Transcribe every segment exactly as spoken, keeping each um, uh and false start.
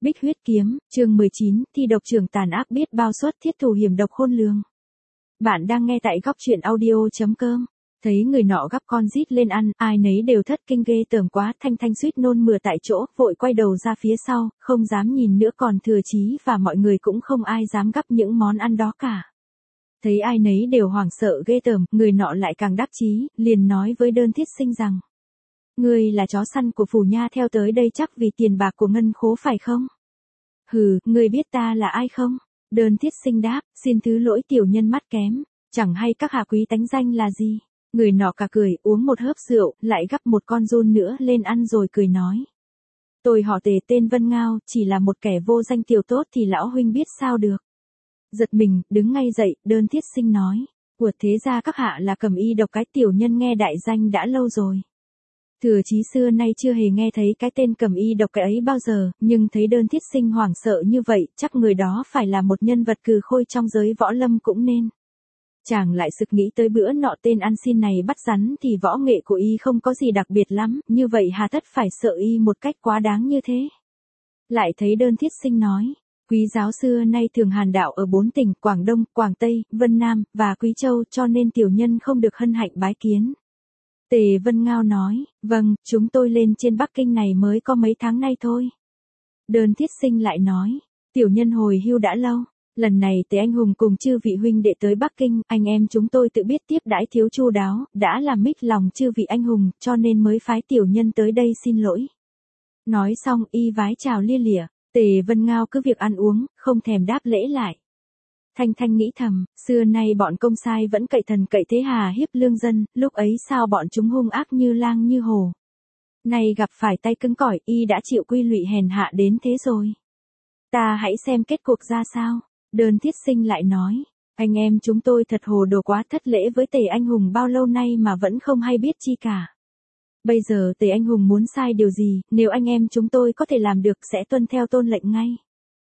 Bích huyết kiếm, chương mười chín, thi độc trường tàn ác biết bao suất thiết thủ hiểm độc khôn lường. Bạn đang nghe tại góc truyện audio.com. Thấy người nọ gắp con rít lên ăn, ai nấy đều thất kinh ghê tởm quá, Thanh Thanh suýt nôn mửa tại chỗ, vội quay đầu ra phía sau, không dám nhìn nữa, còn Thừa Chí và mọi người cũng không ai dám gắp những món ăn đó cả. Thấy ai nấy đều hoảng sợ ghê tởm, người nọ lại càng đắc chí, liền nói với Đơn Thiết Sinh rằng: Ngươi là chó săn của phủ nha theo tới đây chắc vì tiền bạc của ngân khố phải không? Hừ, ngươi biết ta là ai không? Đơn Thiết Sinh đáp: Xin thứ lỗi tiểu nhân mắt kém, chẳng hay các hạ quý tánh danh là gì? Người nọ cả cười, uống một hớp rượu, lại gắp một con giun nữa lên ăn rồi cười nói: Tôi họ Tề tên Vân Ngao, chỉ là một kẻ vô danh tiểu tốt thì lão huynh biết sao được. Giật mình, đứng ngay dậy, Đơn Thiết Sinh nói: Của thế gia các hạ là cầm y độc cái, tiểu nhân nghe đại danh đã lâu rồi. Thừa Chí xưa nay chưa hề nghe thấy cái tên cầm y độc cái ấy bao giờ, nhưng thấy Đơn Thiết Sinh hoảng sợ như vậy, chắc người đó phải là một nhân vật cừ khôi trong giới võ lâm cũng nên. Chàng lại sực nghĩ tới bữa nọ tên ăn xin này bắt rắn thì võ nghệ của y không có gì đặc biệt lắm, như vậy hà tất phải sợ y một cách quá đáng như thế. Lại thấy Đơn Thiết Sinh nói: Quý giáo xưa nay thường hàn đạo ở bốn tỉnh Quảng Đông, Quảng Tây, Vân Nam và Quý Châu, cho nên tiểu nhân không được hân hạnh bái kiến. Tề Vân Ngao nói: Vâng, chúng tôi lên trên Bắc Kinh này mới có mấy tháng nay thôi. Đơn Thiết Sinh lại nói: Tiểu nhân hồi hưu đã lâu, lần này Tề anh hùng cùng chư vị huynh đệ tới Bắc Kinh, anh em chúng tôi tự biết tiếp đãi thiếu chu đáo, đã làm mít lòng chư vị anh hùng, cho nên mới phái tiểu nhân tới đây xin lỗi. Nói xong y vái chào lia lịa. Tề Vân Ngao cứ việc ăn uống, không thèm đáp lễ lại. Thanh Thanh nghĩ thầm, xưa nay bọn công sai vẫn cậy thần cậy thế hà hiếp lương dân, lúc ấy sao bọn chúng hung ác như lang như hổ. Nay gặp phải tay cứng cỏi, y đã chịu quy lụy hèn hạ đến thế rồi. Ta hãy xem kết cuộc ra sao. Đơn Thiết Sinh lại nói: Anh em chúng tôi thật hồ đồ quá, thất lễ với Tề anh hùng bao lâu nay mà vẫn không hay biết chi cả. Bây giờ Tề anh hùng muốn sai điều gì, nếu anh em chúng tôi có thể làm được sẽ tuân theo tôn lệnh ngay.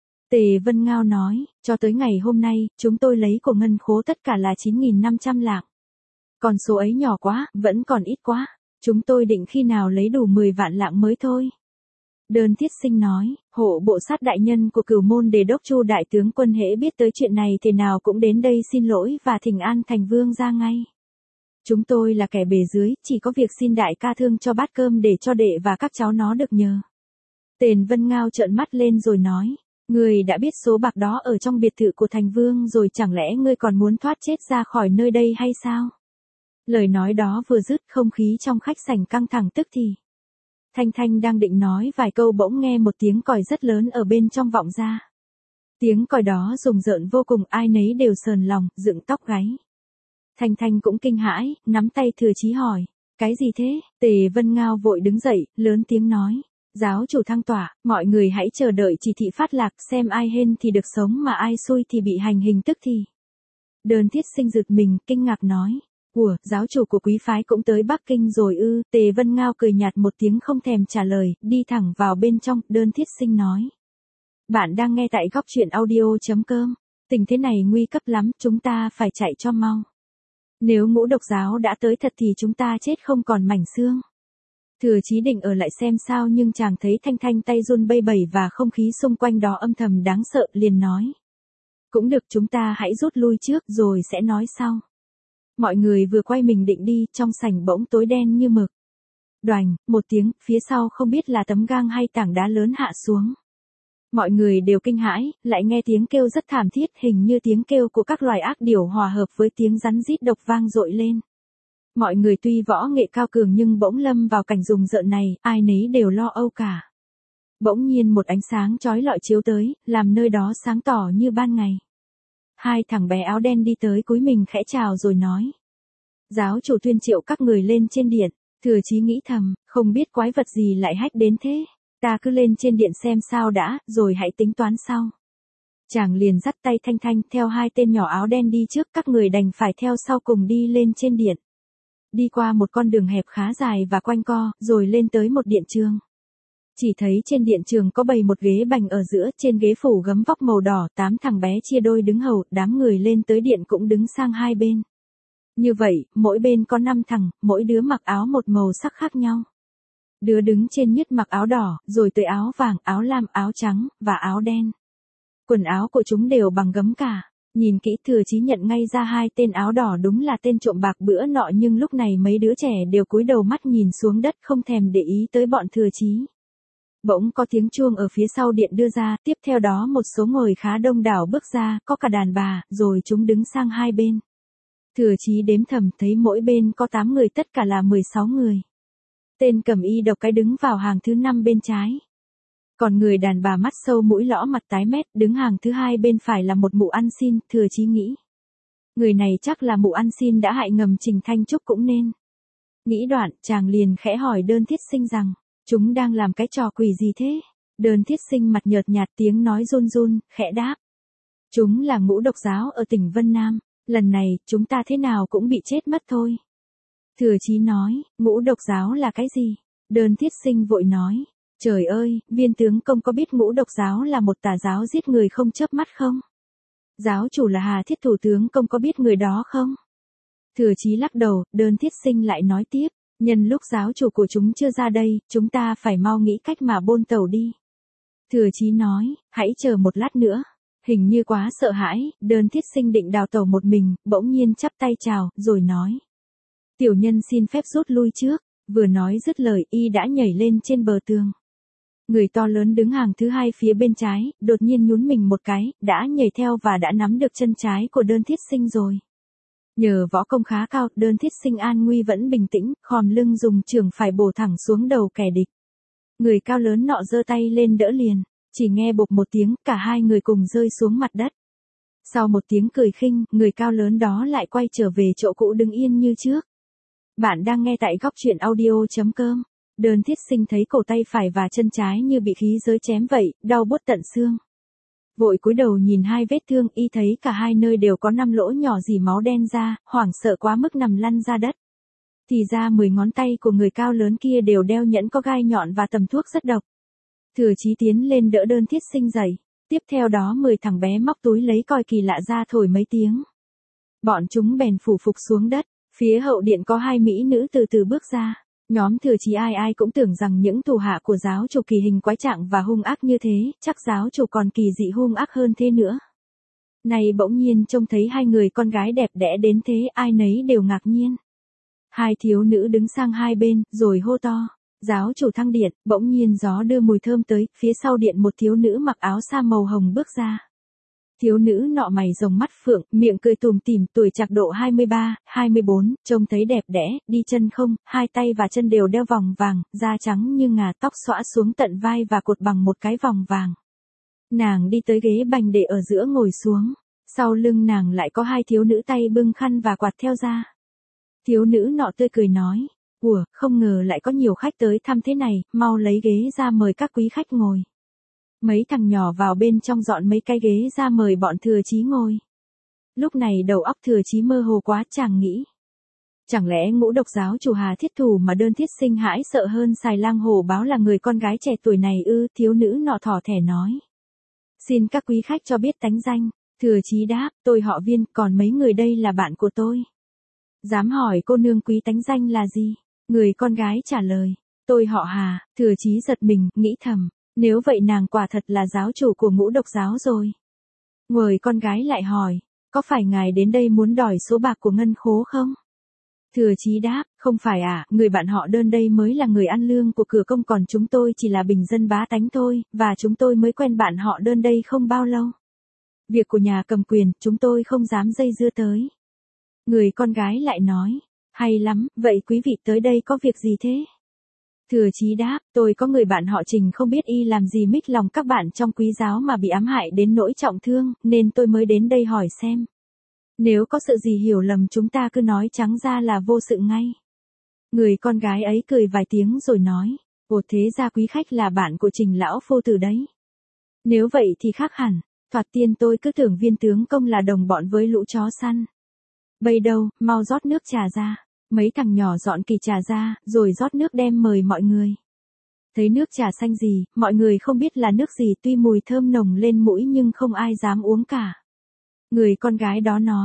Tề Vân Ngao nói: Cho tới ngày hôm nay, chúng tôi lấy của ngân khố tất cả là chín nghìn năm trăm lạng. Còn số ấy nhỏ quá, vẫn còn ít quá. Chúng tôi định khi nào lấy đủ mười vạn lạng mới thôi. Đơn Thiết Sinh nói: Hộ bộ sát đại nhân của Cửu Môn Đề đốc Chu đại tướng quân hễ biết tới chuyện này thế nào cũng đến đây xin lỗi và thỉnh an thành vương ra ngay. Chúng tôi là kẻ bề dưới, chỉ có việc xin đại ca thương cho bát cơm để cho đệ và các cháu nó được nhờ. Tề Vân Ngao trợn mắt lên rồi nói: Ngươi đã biết số bạc đó ở trong biệt thự của thành vương rồi, chẳng lẽ ngươi còn muốn thoát chết ra khỏi nơi đây hay sao? Lời nói đó vừa dứt, không khí trong khách sảnh căng thẳng tức thì. Thanh Thanh đang định nói vài câu bỗng nghe một tiếng còi rất lớn ở bên trong vọng ra. Tiếng còi đó rùng rợn vô cùng, ai nấy đều sờn lòng, dựng tóc gáy. Thanh Thanh cũng kinh hãi, nắm tay Thừa Chí hỏi: Cái gì thế? Tề Vân Ngao vội đứng dậy, lớn tiếng nói: Giáo chủ thăng tỏa, mọi người hãy chờ đợi chỉ thị phát lạc, xem ai hên thì được sống mà ai xui thì bị hành hình tức thì. Đơn Thiết Sinh giật mình, kinh ngạc nói: Ủa, giáo chủ của quý phái cũng tới Bắc Kinh rồi ư? Tề Vân Ngao cười nhạt một tiếng không thèm trả lời, đi thẳng vào bên trong. Đơn Thiết Sinh nói: Bạn đang nghe tại góc truyện audio.com. Tình thế này nguy cấp lắm, chúng ta phải chạy cho mau. Nếu ngũ độc giáo đã tới thật thì chúng ta chết không còn mảnh xương. Thừa Chí định ở lại xem sao, nhưng chàng thấy Thanh Thanh tay run bây bẩy và không khí xung quanh đó âm thầm đáng sợ, liền nói: Cũng được, chúng ta hãy rút lui trước rồi sẽ nói sau. Mọi người vừa quay mình định đi, trong sảnh bỗng tối đen như mực. Đoành, một tiếng, phía sau không biết là tấm gang hay tảng đá lớn hạ xuống. Mọi người đều kinh hãi, lại nghe tiếng kêu rất thảm thiết, hình như tiếng kêu của các loài ác điểu hòa hợp với tiếng rắn rít độc vang dội lên. Mọi người tuy võ nghệ cao cường nhưng bỗng lâm vào cảnh rùng rợn này, ai nấy đều lo âu cả. Bỗng nhiên một ánh sáng chói lọi chiếu tới, làm nơi đó sáng tỏ như ban ngày. Hai thằng bé áo đen đi tới cúi mình khẽ chào rồi nói: Giáo chủ tuyên triệu các người lên trên điện. Thừa Chí nghĩ thầm, không biết quái vật gì lại hách đến thế. Ta cứ lên trên điện xem sao đã, rồi hãy tính toán sau. Chàng liền dắt tay Thanh Thanh theo hai tên nhỏ áo đen đi trước, các người đành phải theo sau cùng đi lên trên điện. Đi qua một con đường hẹp khá dài và quanh co, rồi lên tới một điện trường. Chỉ thấy trên điện trường có bày một ghế bành ở giữa, trên ghế phủ gấm vóc màu đỏ, tám thằng bé chia đôi đứng hầu, đám người lên tới điện cũng đứng sang hai bên. Như vậy, mỗi bên có năm thằng, mỗi đứa mặc áo một màu sắc khác nhau. Đứa đứng trên nhất mặc áo đỏ, rồi tới áo vàng, áo lam, áo trắng, và áo đen. Quần áo của chúng đều bằng gấm cả. Nhìn kỹ Thừa Chí nhận ngay ra hai tên áo đỏ đúng là tên trộm bạc bữa nọ, nhưng lúc này mấy đứa trẻ đều cúi đầu mắt nhìn xuống đất không thèm để ý tới bọn Thừa Chí. Bỗng có tiếng chuông ở phía sau điện đưa ra, tiếp theo đó một số người khá đông đảo bước ra, có cả đàn bà, rồi chúng đứng sang hai bên. Thừa Chí đếm thầm thấy mỗi bên có tám người, tất cả là mười sáu người. Tên cầm y độc cái đứng vào hàng thứ năm bên trái. Còn người đàn bà mắt sâu mũi lõ mặt tái mét đứng hàng thứ hai bên phải là một mụ ăn xin. Thừa Chí nghĩ, người này chắc là mụ ăn xin đã hại ngầm Trình Thanh Trúc cũng nên. Nghĩ đoạn, chàng liền khẽ hỏi Đơn Thiết Sinh rằng, chúng đang làm cái trò quỷ gì thế? Đơn Thiết Sinh mặt nhợt nhạt, tiếng nói run run, khẽ đáp. Chúng là ngũ độc giáo ở tỉnh Vân Nam, lần này chúng ta thế nào cũng bị chết mất thôi. Thừa Chí nói, ngũ độc giáo là cái gì? Đơn Thiết Sinh vội nói, trời ơi, viên tướng công có biết ngũ độc giáo là một tà giáo giết người không chớp mắt không? Giáo chủ là Hà Thiết thủ tướng công có biết người đó không? Thừa Chí lắc đầu. Đơn Thiết Sinh lại nói tiếp, nhân lúc giáo chủ của chúng chưa ra đây, chúng ta phải mau nghĩ cách mà bôn tẩu đi. Thừa Chí nói, hãy chờ một lát nữa. Hình như quá sợ hãi, Đơn Thiết Sinh định đào tẩu một mình, bỗng nhiên chắp tay chào, rồi nói. Tiểu nhân xin phép rút lui trước. Vừa nói dứt lời, y đã nhảy lên trên bờ tường. Người to lớn đứng hàng thứ hai phía bên trái, đột nhiên nhún mình một cái, đã nhảy theo và đã nắm được chân trái của Đơn Thiết Sinh rồi. Nhờ võ công khá cao, Đơn Thiết Sinh an nguy vẫn bình tĩnh, khom lưng dùng chưởng phải bổ thẳng xuống đầu kẻ địch. Người cao lớn nọ giơ tay lên đỡ liền, chỉ nghe bộp một tiếng, cả hai người cùng rơi xuống mặt đất. Sau một tiếng cười khinh, người cao lớn đó lại quay trở về chỗ cũ đứng yên như trước. Bạn đang nghe tại góc truyện audio chấm com. Đơn Thiết Sinh thấy cổ tay phải và chân trái như bị khí giới chém vậy, đau buốt tận xương. Vội cúi đầu nhìn hai vết thương, y thấy cả hai nơi đều có năm lỗ nhỏ rỉ máu đen ra, hoảng sợ quá mức nằm lăn ra đất. Thì ra mười ngón tay của người cao lớn kia đều đeo nhẫn có gai nhọn và tầm thuốc rất độc. Thừa Chí tiến lên đỡ Đơn Thiết Sinh dậy. Tiếp theo đó mười thằng bé móc túi lấy còi kỳ lạ ra thổi mấy tiếng. Bọn chúng bèn phủ phục xuống đất. Phía hậu điện có hai mỹ nữ từ từ bước ra. Nhóm Thừa Chí ai ai cũng tưởng rằng những thủ hạ của giáo chủ kỳ hình quái trạng và hung ác như thế, chắc giáo chủ còn kỳ dị hung ác hơn thế nữa. Này bỗng nhiên trông thấy hai người con gái đẹp đẽ đến thế, ai nấy đều ngạc nhiên. Hai thiếu nữ đứng sang hai bên, rồi hô to. Giáo chủ thăng điện. Bỗng nhiên gió đưa mùi thơm tới, phía sau điện một thiếu nữ mặc áo sa màu hồng bước ra. Thiếu nữ nọ mày rồng mắt phượng, miệng cười tùm tìm, tuổi trạc độ hai mươi ba, hai mươi bốn, trông thấy đẹp đẽ, đi chân không, hai tay và chân đều đeo vòng vàng, da trắng như ngà, tóc xõa xuống tận vai và cột bằng một cái vòng vàng. Nàng đi tới ghế bành để ở giữa ngồi xuống, sau lưng nàng lại có hai thiếu nữ tay bưng khăn và quạt theo ra. Thiếu nữ nọ tươi cười nói, ủa, không ngờ lại có nhiều khách tới thăm thế này, mau lấy ghế ra mời các quý khách ngồi. Mấy thằng nhỏ vào bên trong dọn mấy cái ghế ra mời bọn Thừa Chí ngồi. Lúc này đầu óc Thừa Chí mơ hồ quá, chàng nghĩ. Chẳng lẽ ngũ độc giáo chủ Hà Thiết Thủ mà Đơn Thiết Sinh hãi sợ hơn Xài Lang Hổ Báo là người con gái trẻ tuổi này ư? Thiếu nữ nọ thỏ thẻ nói. Xin các quý khách cho biết tánh danh. Thừa Chí đáp, tôi họ Viên, còn mấy người đây là bạn của tôi. Dám hỏi cô nương quý tánh danh là gì? Người con gái trả lời, tôi họ Hà. Thừa Chí giật mình, nghĩ thầm. Nếu vậy nàng quả thật là giáo chủ của ngũ độc giáo rồi. Người con gái lại hỏi, có phải ngài đến đây muốn đòi số bạc của ngân khố không? Thừa Chí đáp, không phải à, người bạn họ Đơn đây mới là người ăn lương của cửa công, còn chúng tôi chỉ là bình dân bá tánh thôi, và chúng tôi mới quen bạn họ Đơn đây không bao lâu. Việc của nhà cầm quyền, chúng tôi không dám dây dưa tới. Người con gái lại nói, hay lắm, vậy quý vị tới đây có việc gì thế? Thừa Chí đáp, tôi có người bạn họ Trình, không biết y làm gì mích lòng các bạn trong quý giáo mà bị ám hại đến nỗi trọng thương, nên tôi mới đến đây hỏi xem. Nếu có sự gì hiểu lầm chúng ta cứ nói trắng ra là vô sự ngay. Người con gái ấy cười vài tiếng rồi nói, ồ thế ra quý khách là bạn của Trình lão phu tử đấy. Nếu vậy thì khác hẳn, thoạt tiên tôi cứ tưởng Viên tướng công là đồng bọn với lũ chó săn. Bây đâu, mau rót nước trà ra. Mấy thằng nhỏ dọn kỳ trà ra, rồi rót nước đem mời mọi người. Thấy nước trà xanh gì, mọi người không biết là nước gì, tuy mùi thơm nồng lên mũi nhưng không ai dám uống cả. Người con gái đó nói,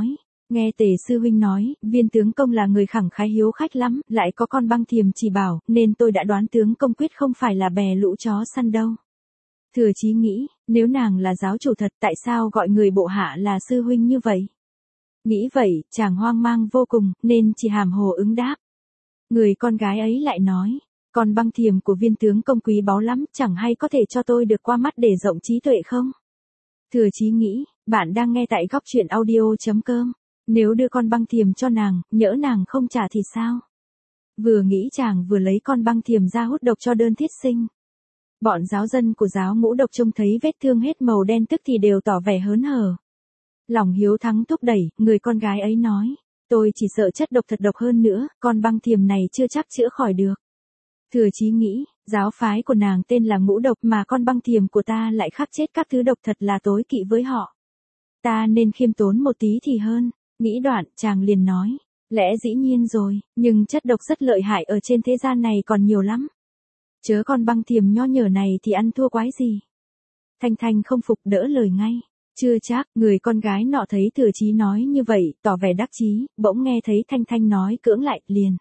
Nghe Tề sư huynh nói, Viên tướng công là người khẳng khái hiếu khách lắm, lại có con băng thiềm chỉ bảo, nên tôi đã đoán tướng công quyết không phải là bè lũ chó săn đâu. Thừa Chí nghĩ, nếu nàng là giáo chủ thật tại sao gọi người bộ hạ là sư huynh như vậy? Nghĩ vậy, chàng hoang mang vô cùng, nên chỉ hàm hồ ứng đáp. Người con gái ấy lại nói, con băng thiềm của Viên tướng công quý báu lắm, chẳng hay có thể cho tôi được qua mắt để rộng trí tuệ không? Thừa Chí nghĩ, bạn đang nghe tại góc truyện audio.com. Nếu đưa con băng thiềm cho nàng, nhỡ nàng không trả thì sao? Vừa nghĩ chàng vừa lấy con băng thiềm ra hút độc cho đơn thiết sinh. Bọn giáo dân của giáo ngũ độc trông thấy vết thương hết màu đen tức thì đều tỏ vẻ hớn hở. Lòng hiếu thắng thúc đẩy, người con gái ấy nói, tôi chỉ sợ chất độc thật độc hơn nữa, con băng thiềm này chưa chắc chữa khỏi được. Thừa Chí nghĩ, giáo phái của nàng tên là ngũ độc mà con băng thiềm của ta lại khắc chết các thứ độc thật là tối kỵ với họ. Ta nên khiêm tốn một tí thì hơn. Nghĩ đoạn, chàng liền nói, lẽ dĩ nhiên rồi, nhưng chất độc rất lợi hại ở trên thế gian này còn nhiều lắm. Chớ con băng thiềm nho nhỏ này thì ăn thua quái gì. Thanh Thanh không phục đỡ lời ngay. Chưa chắc, người con gái nọ thấy Thừa Chí nói như vậy, tỏ vẻ đắc chí, bỗng nghe thấy Thanh Thanh nói cưỡng lại, liền.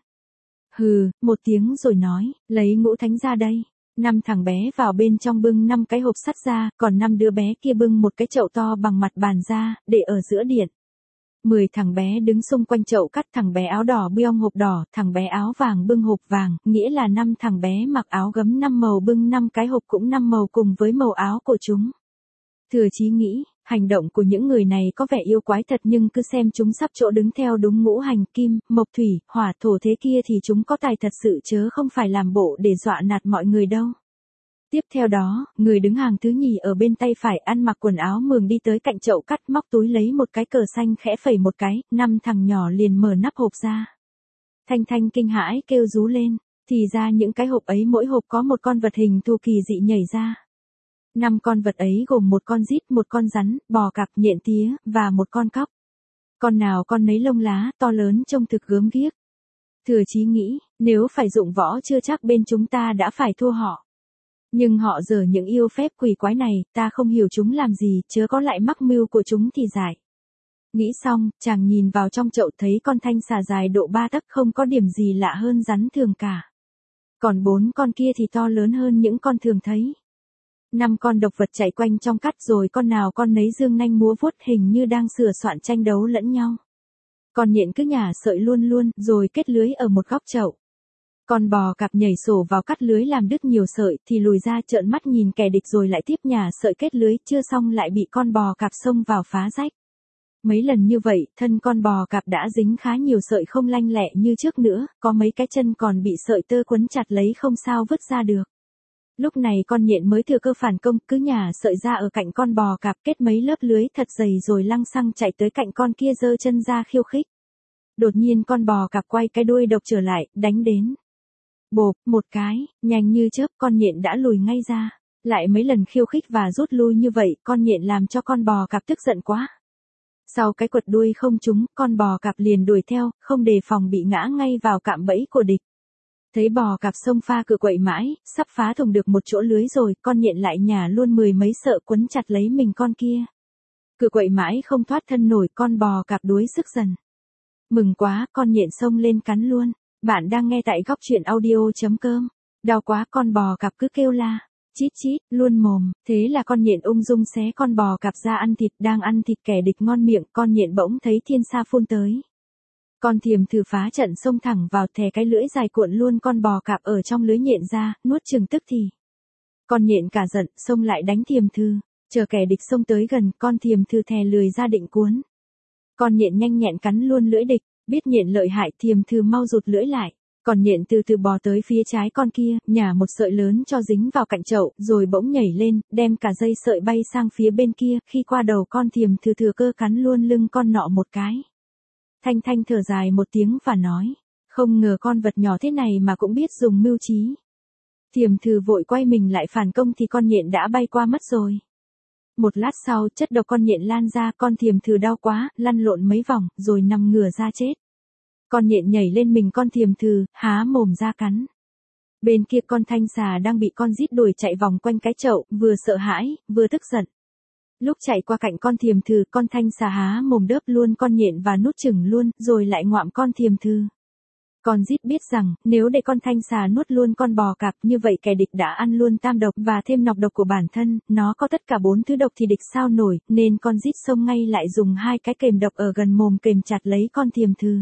Hừ, một tiếng rồi nói, lấy ngũ thánh ra đây. Năm thằng bé vào bên trong bưng năm cái hộp sắt ra, còn năm đứa bé kia bưng một cái chậu to bằng mặt bàn ra, để ở giữa điện. Mười thằng bé đứng xung quanh chậu cắt, thằng bé áo đỏ bưng hộp đỏ, thằng bé áo vàng bưng hộp vàng, nghĩa là năm thằng bé mặc áo gấm năm màu bưng năm cái hộp cũng năm màu cùng với màu áo của chúng. Thừa Chí nghĩ, hành động của những người này có vẻ yêu quái thật nhưng cứ xem chúng sắp chỗ đứng theo đúng ngũ hành kim, mộc thủy, hỏa thổ thế kia thì chúng có tài thật sự chớ không phải làm bộ để dọa nạt mọi người đâu. Tiếp theo đó, người đứng hàng thứ nhì ở bên tay phải ăn mặc quần áo mường đi tới cạnh chậu cắt móc túi lấy một cái cờ xanh khẽ phẩy một cái, năm thằng nhỏ liền mở nắp hộp ra. Thanh Thanh kinh hãi kêu rú lên, thì ra những cái hộp ấy mỗi hộp có một con vật hình thù kỳ dị nhảy ra. Năm con vật ấy gồm một con rít, một con rắn, bò cạp, nhện tía, và một con cóc. Con nào con nấy lông lá, to lớn trông thực gớm ghiếc. Thừa Chí nghĩ, nếu phải dụng võ chưa chắc bên chúng ta đã phải thua họ. Nhưng họ dở những yêu phép quỷ quái này, ta không hiểu chúng làm gì, chớ có lại mắc mưu của chúng thì giải. Nghĩ xong, chàng nhìn vào trong chậu thấy con thanh xà dài độ ba tấc không có điểm gì lạ hơn rắn thường cả. Còn bốn con kia thì to lớn hơn những con thường thấy. Năm con độc vật chạy quanh trong cắt rồi con nào con nấy dương nanh múa vuốt hình như đang sửa soạn tranh đấu lẫn nhau. Con nhện cứ nhả sợi luôn luôn rồi kết lưới ở một góc chậu. Con bò cạp nhảy sổ vào cắt lưới làm đứt nhiều sợi thì lùi ra trợn mắt nhìn kẻ địch rồi lại tiếp nhả sợi kết lưới chưa xong lại bị con bò cạp xông vào phá rách. Mấy lần như vậy thân con bò cạp đã dính khá nhiều sợi không lanh lẹ như trước nữa, có mấy cái chân còn bị sợi tơ quấn chặt lấy không sao vứt ra được. Lúc này con nhện mới thừa cơ phản công cứ nhả sợi ra ở cạnh con bò cạp kết mấy lớp lưới thật dày rồi lăng xăng chạy tới cạnh con kia giơ chân ra khiêu khích. Đột nhiên con bò cạp quay cái đuôi độc trở lại, đánh đến. Bộp, một cái, nhanh như chớp con nhện đã lùi ngay ra. Lại mấy lần khiêu khích và rút lui như vậy, con nhện làm cho con bò cạp tức giận quá. Sau cái quật đuôi không trúng, con bò cạp liền đuổi theo, không đề phòng bị ngã ngay vào cạm bẫy của địch. Thấy bò cạp sông pha cựa quậy mãi, sắp phá thủng được một chỗ lưới rồi, con nhện lại nhả luôn mười mấy sợi quấn chặt lấy mình con kia. Cựa quậy mãi không thoát thân nổi, con bò cạp đuối sức dần. Mừng quá, con nhện xông lên cắn luôn. Bạn đang nghe tại góc truyện audio.com. Đau quá con bò cạp cứ kêu la. Chít chít, luôn mồm. Thế là con nhện ung dung xé con bò cạp ra ăn thịt. Đang ăn thịt kẻ địch ngon miệng, con nhện bỗng thấy thiên sa phun tới. Con thiềm thử phá trận xông thẳng vào thè cái lưỡi dài cuộn luôn con bò cạp ở trong lưới nhện ra, nuốt chừng tức thì. Con nhện cả giận, xông lại đánh thiềm thư. Chờ kẻ địch xông tới gần, con thiềm thư thè lười ra định cuốn. Con nhện nhanh nhẹn cắn luôn lưỡi địch. Biết nhện lợi hại thiềm thư mau rụt lưỡi lại, còn nhện từ từ bò tới phía trái con kia, nhả một sợi lớn cho dính vào cạnh chậu, rồi bỗng nhảy lên, đem cả dây sợi bay sang phía bên kia, khi qua đầu con thiềm thư thừa cơ cắn luôn lưng con nọ một cái. Thanh Thanh thở dài một tiếng và nói, không ngờ con vật nhỏ thế này mà cũng biết dùng mưu trí. Thiềm thư vội quay mình lại phản công thì con nhện đã bay qua mất rồi. Một lát sau, chất độc con nhện lan ra, con thiềm thử đau quá, lăn lộn mấy vòng, rồi nằm ngửa ra chết. Con nhện nhảy lên mình con thiềm thử, há mồm ra cắn. Bên kia con thanh xà đang bị con rít đuổi chạy vòng quanh cái chậu, vừa sợ hãi, vừa tức giận. Lúc chạy qua cạnh con thiềm thừ, con thanh xà há mồm đớp luôn con nhện và nuốt chửng luôn, rồi lại ngoạm con thiềm thừ. Con rít biết rằng, nếu để con thanh xà nuốt luôn con bò cạp như vậy kẻ địch đã ăn luôn tam độc và thêm nọc độc của bản thân, nó có tất cả bốn thứ độc thì địch sao nổi, nên con rít xông ngay lại dùng hai cái kềm độc ở gần mồm kềm chặt lấy con thiềm thừ.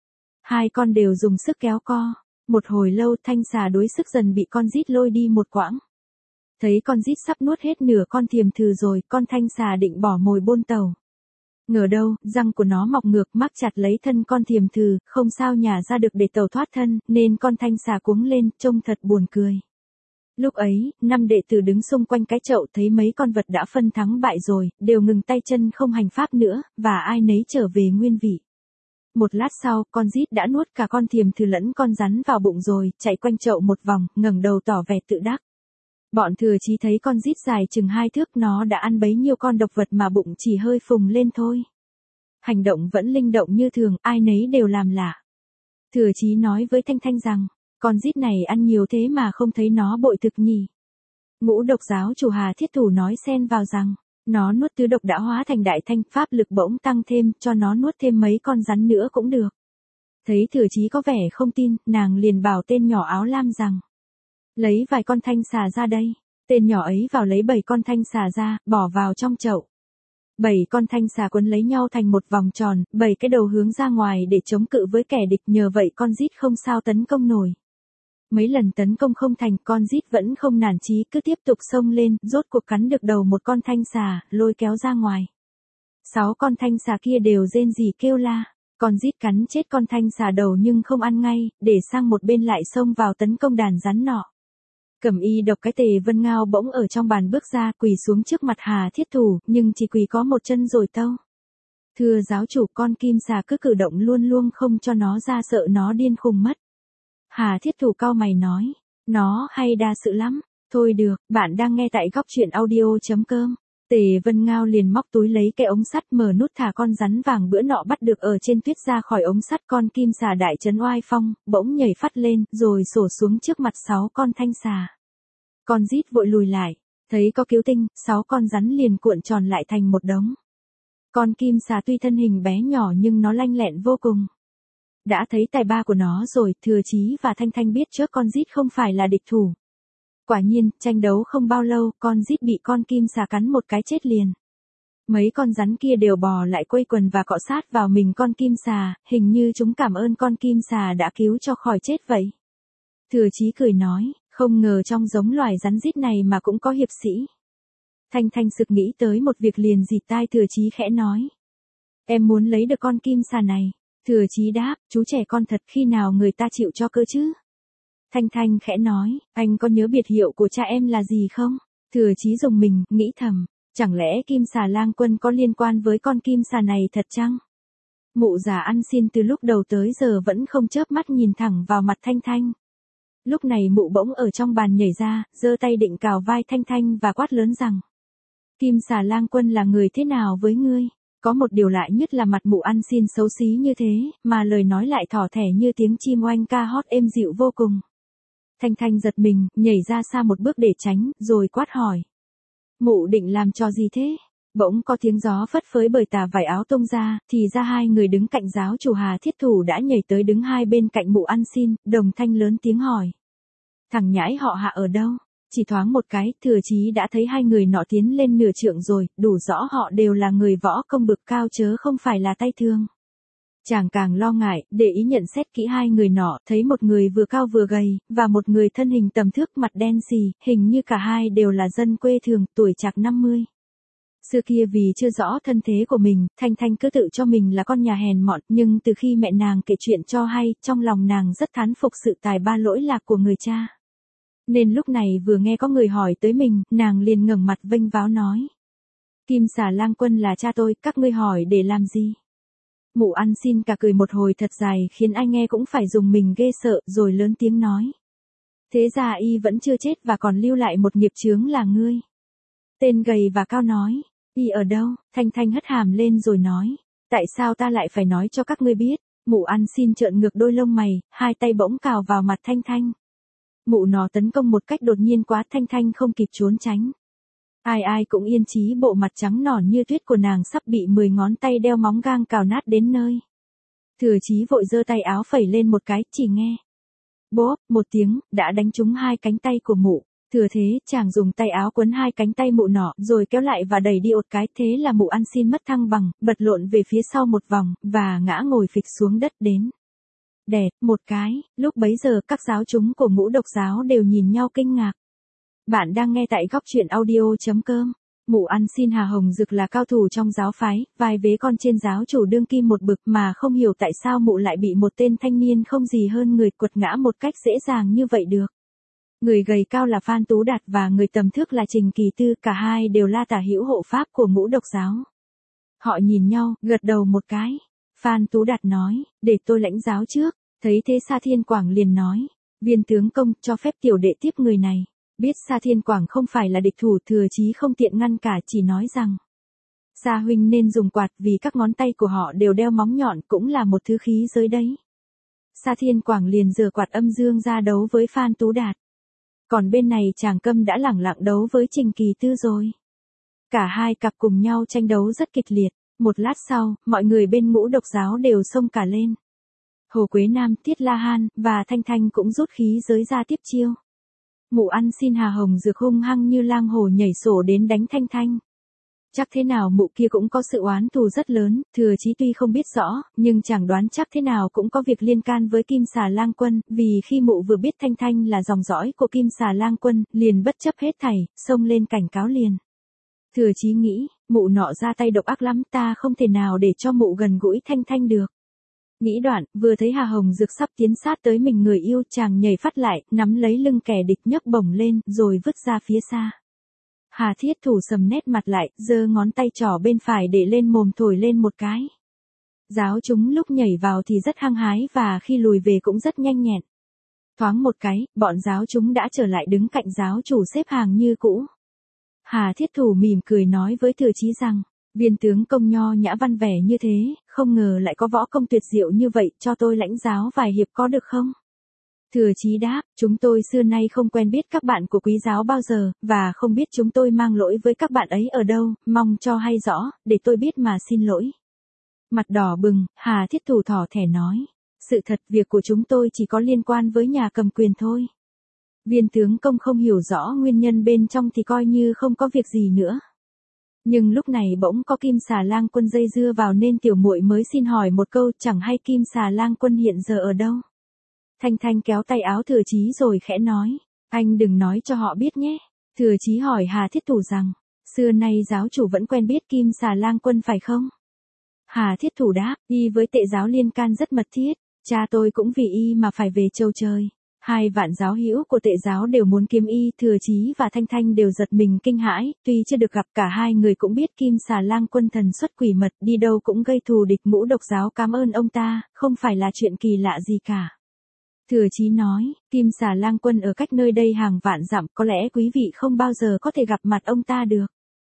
Hai con đều dùng sức kéo co. Một hồi lâu thanh xà đuối sức dần bị con rít lôi đi một quãng. Thấy con rít sắp nuốt hết nửa con thiềm thừ rồi, con thanh xà định bỏ mồi bôn tàu. Ngờ đâu, răng của nó mọc ngược mắc chặt lấy thân con thiềm thừ, không sao nhả ra được để tàu thoát thân, nên con thanh xà cuống lên, trông thật buồn cười. Lúc ấy, năm đệ tử đứng xung quanh cái chậu thấy mấy con vật đã phân thắng bại rồi, đều ngừng tay chân không hành pháp nữa, và ai nấy trở về nguyên vị. Một lát sau, con rít đã nuốt cả con thiềm thừ lẫn con rắn vào bụng rồi, chạy quanh chậu một vòng, ngẩng đầu tỏ vẻ tự đắc. Bọn thừa chí thấy con rít dài chừng hai thước nó đã ăn bấy nhiêu con độc vật mà bụng chỉ hơi phùng lên thôi. Hành động vẫn linh động như thường, ai nấy đều làm lạ. Thừa chí nói với Thanh Thanh rằng, con rít này ăn nhiều thế mà không thấy nó bội thực nhỉ. Ngũ độc giáo chủ Hà Thiết Thủ nói xen vào rằng, nó nuốt tứ độc đã hóa thành đại thanh, pháp lực bỗng tăng thêm, cho nó nuốt thêm mấy con rắn nữa cũng được. Thấy thừa chí có vẻ không tin, nàng liền bảo tên nhỏ áo lam rằng, lấy vài con thanh xà ra đây. Tên nhỏ ấy vào lấy bảy con thanh xà ra, bỏ vào trong chậu. Bảy con thanh xà quấn lấy nhau thành một vòng tròn, bảy cái đầu hướng ra ngoài để chống cự với kẻ địch, nhờ vậy con rít không sao tấn công nổi. Mấy lần tấn công không thành, con rít vẫn không nản chí cứ tiếp tục xông lên, rốt cuộc cắn được đầu một con thanh xà, lôi kéo ra ngoài. Sáu con thanh xà kia đều rên rỉ kêu la. Con rít cắn chết con thanh xà đầu nhưng không ăn ngay, để sang một bên lại xông vào tấn công đàn rắn nọ. Cẩm y độc cái Tề Vân Ngao bỗng ở trong bàn bước ra, quỳ xuống trước mặt Hà Thiết Thủ, nhưng chỉ quỳ có một chân rồi tâu. Thưa giáo chủ, con kim xà cứ cử động luôn luôn không cho nó ra, sợ nó điên khùng mất. Hà Thiết Thủ cau mày nói, nó hay đa sự lắm. Thôi được, bạn đang nghe tại góc truyện audio chấm com. Tề Vân Ngao liền móc túi lấy cái ống sắt, mở nút, thả con rắn vàng bữa nọ bắt được ở trên tuyết ra khỏi ống sắt. Con kim xà đại trấn oai phong, bỗng nhảy phắt lên, rồi sổ xuống trước mặt sáu con thanh xà. Con rít vội lùi lại, thấy có cứu tinh, sáu con rắn liền cuộn tròn lại thành một đống. Con kim xà tuy thân hình bé nhỏ nhưng nó lanh lẹn vô cùng. Đã thấy tài ba của nó rồi, Thừa Chí và Thanh Thanh biết trước con rít không phải là địch thủ. Quả nhiên, tranh đấu không bao lâu, con rít bị con kim xà cắn một cái chết liền. Mấy con rắn kia đều bò lại quây quần và cọ sát vào mình con kim xà, hình như chúng cảm ơn con kim xà đã cứu cho khỏi chết vậy. Thừa Chí cười nói, không ngờ trong giống loài rắn rít này mà cũng có hiệp sĩ. Thanh Thanh sực nghĩ tới một việc liền dịt tai Thừa Chí khẽ nói. Em muốn lấy được con kim xà này. Thừa Chí đáp, chú trẻ con thật, khi nào người ta chịu cho cơ chứ? Thanh Thanh khẽ nói, anh có nhớ biệt hiệu của cha em là gì không? Thừa Chí rùng mình, nghĩ thầm, chẳng lẽ Kim Xà Lang Quân có liên quan với con kim xà này thật chăng? Mụ già ăn xin từ lúc đầu tới giờ vẫn không chớp mắt nhìn thẳng vào mặt Thanh Thanh. Lúc này mụ bỗng ở trong bàn nhảy ra, giơ tay định cào vai Thanh Thanh và quát lớn rằng, Kim Xà Lang Quân là người thế nào với ngươi? Có một điều lạ nhất là mặt mụ ăn xin xấu xí như thế, mà lời nói lại thỏ thẻ như tiếng chim oanh ca hót êm dịu vô cùng. Thanh Thanh giật mình, nhảy ra xa một bước để tránh, rồi quát hỏi. Mụ định làm trò gì thế? Bỗng có tiếng gió phất phới bởi tà vải áo tung ra, thì ra hai người đứng cạnh giáo chủ Hà Thiết Thủ đã nhảy tới đứng hai bên cạnh mụ ăn xin, đồng thanh lớn tiếng hỏi. Thằng nhãi họ Hạ ở đâu? Chỉ thoáng một cái, Thừa Chí đã thấy hai người nọ tiến lên nửa trượng rồi, đủ rõ họ đều là người võ công bực cao chớ không phải là tay thương. Chàng càng lo ngại, để ý nhận xét kỹ hai người nọ, thấy một người vừa cao vừa gầy, và một người thân hình tầm thước mặt đen xì, hình như cả hai đều là dân quê thường, tuổi chạc năm mươi. Xưa kia vì chưa rõ thân thế của mình, Thanh Thanh cứ tự cho mình là con nhà hèn mọn, nhưng từ khi mẹ nàng kể chuyện cho hay, trong lòng nàng rất thán phục sự tài ba lỗi lạc của người cha. Nên lúc này vừa nghe có người hỏi tới mình, nàng liền ngẩng mặt vênh váo nói. Kim Xà Lang Quân là cha tôi, các ngươi hỏi để làm gì? Mụ ăn xin cả cười một hồi thật dài khiến ai nghe cũng phải dùng mình ghê sợ, rồi lớn tiếng nói. Thế ra y vẫn chưa chết và còn lưu lại một nghiệp chướng là ngươi. Tên gầy và cao nói. Y ở đâu? Thanh Thanh hất hàm lên rồi nói. Tại sao ta lại phải nói cho các ngươi biết? Mụ ăn xin trợn ngược đôi lông mày, hai tay bỗng cào vào mặt Thanh Thanh. Mụ nó tấn công một cách đột nhiên quá, Thanh Thanh không kịp trốn tránh. Ai ai cũng yên chí bộ mặt trắng nõn như tuyết của nàng sắp bị mười ngón tay đeo móng gang cào nát đến nơi. Thừa Chí vội giơ tay áo phẩy lên một cái, chỉ nghe bốp một tiếng, đã đánh trúng hai cánh tay của mụ. Thừa thế, chàng dùng tay áo quấn hai cánh tay mụ nọ, rồi kéo lại và đẩy đi ột cái, thế là mụ ăn xin mất thăng bằng, bật lộn về phía sau một vòng, và ngã ngồi phịch xuống đất đến. Đẹt, một cái, lúc bấy giờ các giáo chúng của Ngũ Độc giáo đều nhìn nhau kinh ngạc. Bạn đang nghe tại góc truyện audio.com. Mụ ăn xin Hà Hồng Dực là cao thủ trong giáo phái, vai vế con trên giáo chủ đương kim một bực mà không hiểu tại sao mụ lại bị một tên thanh niên không gì hơn người quật ngã một cách dễ dàng như vậy được. Người gầy cao là Phan Tú Đạt và người tầm thước là Trình Kỳ Tư, cả hai đều là tả hữu hộ pháp của Ngũ Độc giáo. Họ nhìn nhau, gật đầu một cái. Phan Tú Đạt nói, để tôi lãnh giáo trước. Thấy thế Sa Thiên Quảng liền nói, viên tướng công cho phép tiểu đệ tiếp người này. Biết Sa Thiên Quảng không phải là địch thủ, Thừa Chí không tiện ngăn cả, chỉ nói rằng Sa huynh nên dùng quạt vì các ngón tay của họ đều đeo móng nhọn, cũng là một thứ khí giới đấy. Sa Thiên Quảng liền giơ quạt âm dương ra đấu với Phan Tú Đạt. Còn bên này chàng Câm đã lẳng lặng đấu với Trình Kỳ Tư rồi. Cả hai cặp cùng nhau tranh đấu rất kịch liệt. Một lát sau, mọi người bên Ngũ Độc giáo đều xông cả lên. Hồ Quế Nam, Tiết La Han và Thanh Thanh cũng rút khí giới ra tiếp chiêu. Mụ ăn xin Hà Hồng Dược hung hăng như lang hổ nhảy sổ đến đánh Thanh Thanh. Chắc thế nào mụ kia cũng có sự oán thù rất lớn, Thừa Chí tuy không biết rõ, nhưng chẳng đoán chắc thế nào cũng có việc liên can với Kim Xà Lang Quân, vì khi mụ vừa biết Thanh Thanh là dòng dõi của Kim Xà Lang Quân, liền bất chấp hết thảy, xông lên cảnh cáo liền. Thừa Chí nghĩ, mụ nọ ra tay độc ác lắm, ta không thể nào để cho mụ gần gũi Thanh Thanh được. Nghĩ đoạn, vừa thấy Hà Hồng Dược sắp tiến sát tới mình người yêu, chàng nhảy phát lại, nắm lấy lưng kẻ địch nhấc bổng lên, rồi vứt ra phía xa. Hà Thiết Thủ sầm nét mặt lại, giơ ngón tay trỏ bên phải để lên mồm thổi lên một cái. Giáo chúng lúc nhảy vào thì rất hăng hái và khi lùi về cũng rất nhanh nhẹn. Thoáng một cái, bọn giáo chúng đã trở lại đứng cạnh giáo chủ xếp hàng như cũ. Hà Thiết Thủ mỉm cười nói với Thừa Chí rằng, viên tướng công nho nhã văn vẻ như thế, không ngờ lại có võ công tuyệt diệu như vậy, cho tôi lãnh giáo vài hiệp có được không? Thừa Chí đáp, chúng tôi xưa nay không quen biết các bạn của quý giáo bao giờ, và không biết chúng tôi mang lỗi với các bạn ấy ở đâu, mong cho hay rõ, để tôi biết mà xin lỗi. Mặt đỏ bừng, Hà Thiết Thủ thỏ thẻ nói, sự thật việc của chúng tôi chỉ có liên quan với nhà cầm quyền thôi. Viên tướng công không hiểu rõ nguyên nhân bên trong thì coi như không có việc gì nữa. Nhưng lúc này bỗng có Kim Xà Lang Quân dây dưa vào nên tiểu muội mới xin hỏi một câu, chẳng hay Kim Xà Lang Quân hiện giờ ở đâu. Thanh Thanh kéo tay áo Thừa Chí rồi khẽ nói, anh đừng nói cho họ biết nhé. Thừa Chí hỏi Hà Thiết Thủ rằng, xưa nay giáo chủ vẫn quen biết Kim Xà Lang Quân phải không? Hà Thiết Thủ đáp, y với Tệ giáo liên can rất mật thiết, cha tôi cũng vì y mà phải về châu trời. Hai vạn giáo hữu của Tệ giáo đều muốn kiếm y, Thừa Chí và Thanh Thanh đều giật mình kinh hãi, tuy chưa được gặp cả hai người cũng biết Kim Xà Lang Quân thần xuất quỷ mật, đi đâu cũng gây thù địch. Ngũ Độc giáo cảm ơn ông ta, không phải là chuyện kỳ lạ gì cả. Thừa Chí nói, Kim Xà Lang Quân ở cách nơi đây hàng vạn dặm, có lẽ quý vị không bao giờ có thể gặp mặt ông ta được.